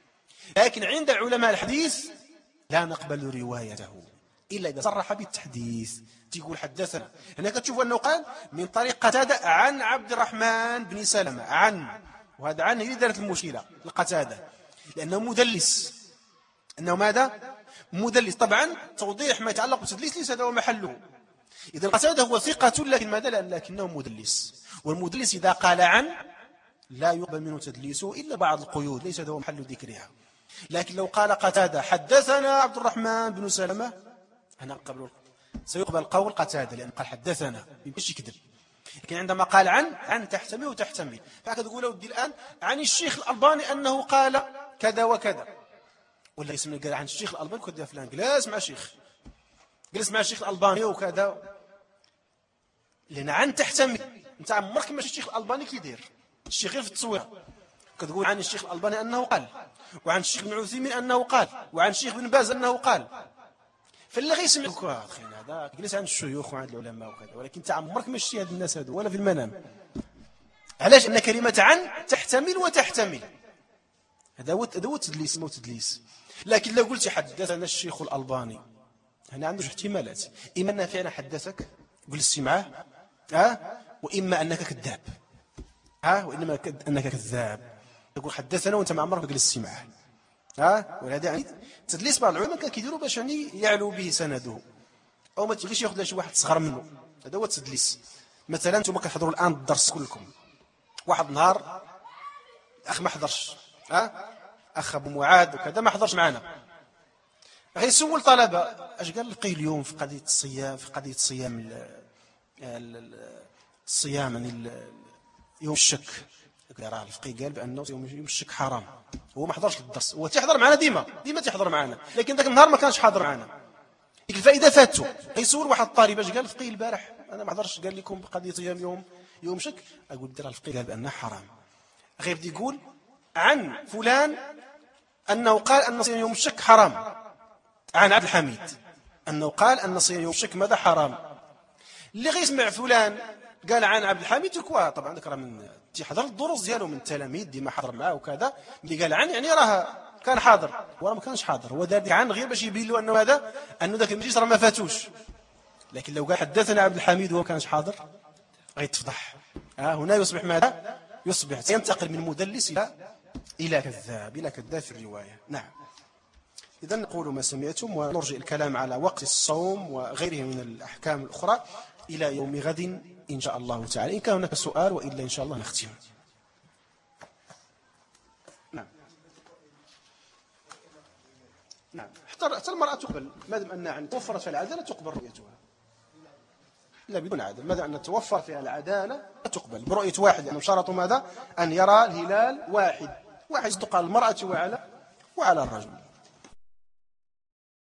لكن عند علماء الحديث لا نقبل روايته إلا إذا صرح بالتحديث، تقول حدثنا. هنا كتشوف أنه قال من طريق قتادة عن عبد الرحمن بن سلمة عن، وهذا عن هي دارت المشكلة لقتادة لأنه مدلس، أنه ماذا؟ مدلس. طبعا توضيح ما يتعلق بالتدليس ليس هذا هو محله. إذا قتادة هو ثقة لكن ماذا؟ لكنه مدلس، والمدلس إذا قال عن لا يقبل منه تدليسه إلا بعض القيود، ليس هذا هو محل ذكرها. لكن لو قال قتادة حدثنا عبد الرحمن بن سلمة أنا أقبل، سيقبل قول قتادة لأن قال حدثنا يمكنش يكذب. لكن عندما قال عن عن تحتمل وتحتمل، فهكذا تقول له ودي الآن عن الشيخ الألباني أنه قال كذا وكذا، ولا يسمى قال عن الشيخ الألباني كذا فلان، جلس مع شيخ جلس مع الشيخ الألباني وكذا، لأن عن تحتمل. أنت عمرك ما الشيخ الألباني كيدير الشيخ غير في التصوير، كتقول عن الشيخ الألباني أنه قال، وعن الشيخ بن عثيمين أنه قال، وعن الشيخ بن باز أنه قال، فاللي غيسمعك هذا جلس عن الشيوخ وعن العلماء وكذا، ولكن انت عمرك ما شتي هاد الناس هادو ولا في المنام. علاش؟ ان كلمه عن تحتمل وتحتمل، هذا هو هذا هو التدليس، مو تدليس. لكن لو قلت حدثنا الشيخ الألباني هنا عنده احتمالات، اما انه فعلا حدثك جلست معاه ها، واما انك كذاب ها، وانما انك كذاب تقول حدثنا وانت ما عمرك جلست معاه ها. ولهذا يعني التدليس بعض العلماء كان كيديروا باش يعني يعلو به سنده، او ما تجيش ياخذ شي واحد صغر منه، هذا هو التدليس. مثلا انتم كتحضروا الان الدرس كلكم، واحد نهار اخ ما حضرش ها، اخ ابو معاذ وكذا ما حضرش معنا، غيسول طلبه اش قال لقي اليوم في قضيه الصيام، في قضيه الصيام الصيام يعني يوم الشك، راه الفقيه قال بانه يوم الشك حرام، هو ما حضرش للدرس، هو تيحضر معنا ديما ديما تيحضر معنا، لكن ذاك النهار ما كانش حاضر معنا، ديك الفائده فاتته. غيسول واحد الطالب اش قال الفقيه البارح انا ما حضرش، قال لكم بقضيه صيام يوم يوم شك، اقول راه الفقيه قال بانه حرام، غيبدا يقول عن فلان انه قال ان صيام يوم الشك حرام، عن عبد الحميد أنه قال أن صيام يوم الشك ماذا حرام. اللي غيسمع فلان قال عن عبد الحميد كوا طبعا ذكر من تحضر الدروس ديالو من التلاميذ ديما حضر معاه وكذا، اللي قال عن يعني راه كان حاضر وراه ما كانش حاضر، هو دار عن غير باش يبين له انه هذا انه ذاك المجلس راه ما فاتوش. لكن لو قال حدثنا عبد الحميد وهو ما كانش حاضر غيتفضح. ها هنا يصبح ماذا؟ يصبح ينتقل من مدلس الى الى كذاب، الى كذاب في الروايه. نعم. إذا نقول ما سمعتم ونرجع الكلام على وقت الصوم وغيره من الأحكام الأخرى إلى يوم غد إن شاء الله تعالى، إن كان هناك سؤال، وإلا إن شاء الله نختم. نعم. نعم. حتى المرأة تقبل ما دام أنها توفرت فيها العدالة تقبل رؤيتها. لا بدون عدالة، ما دام أن توفر فيها العدالة تقبل برؤية واحد، لأنه شرط ماذا؟ أن يرى الهلال واحد، واحد يصدق على المرأة وعلى وعلى الرجل.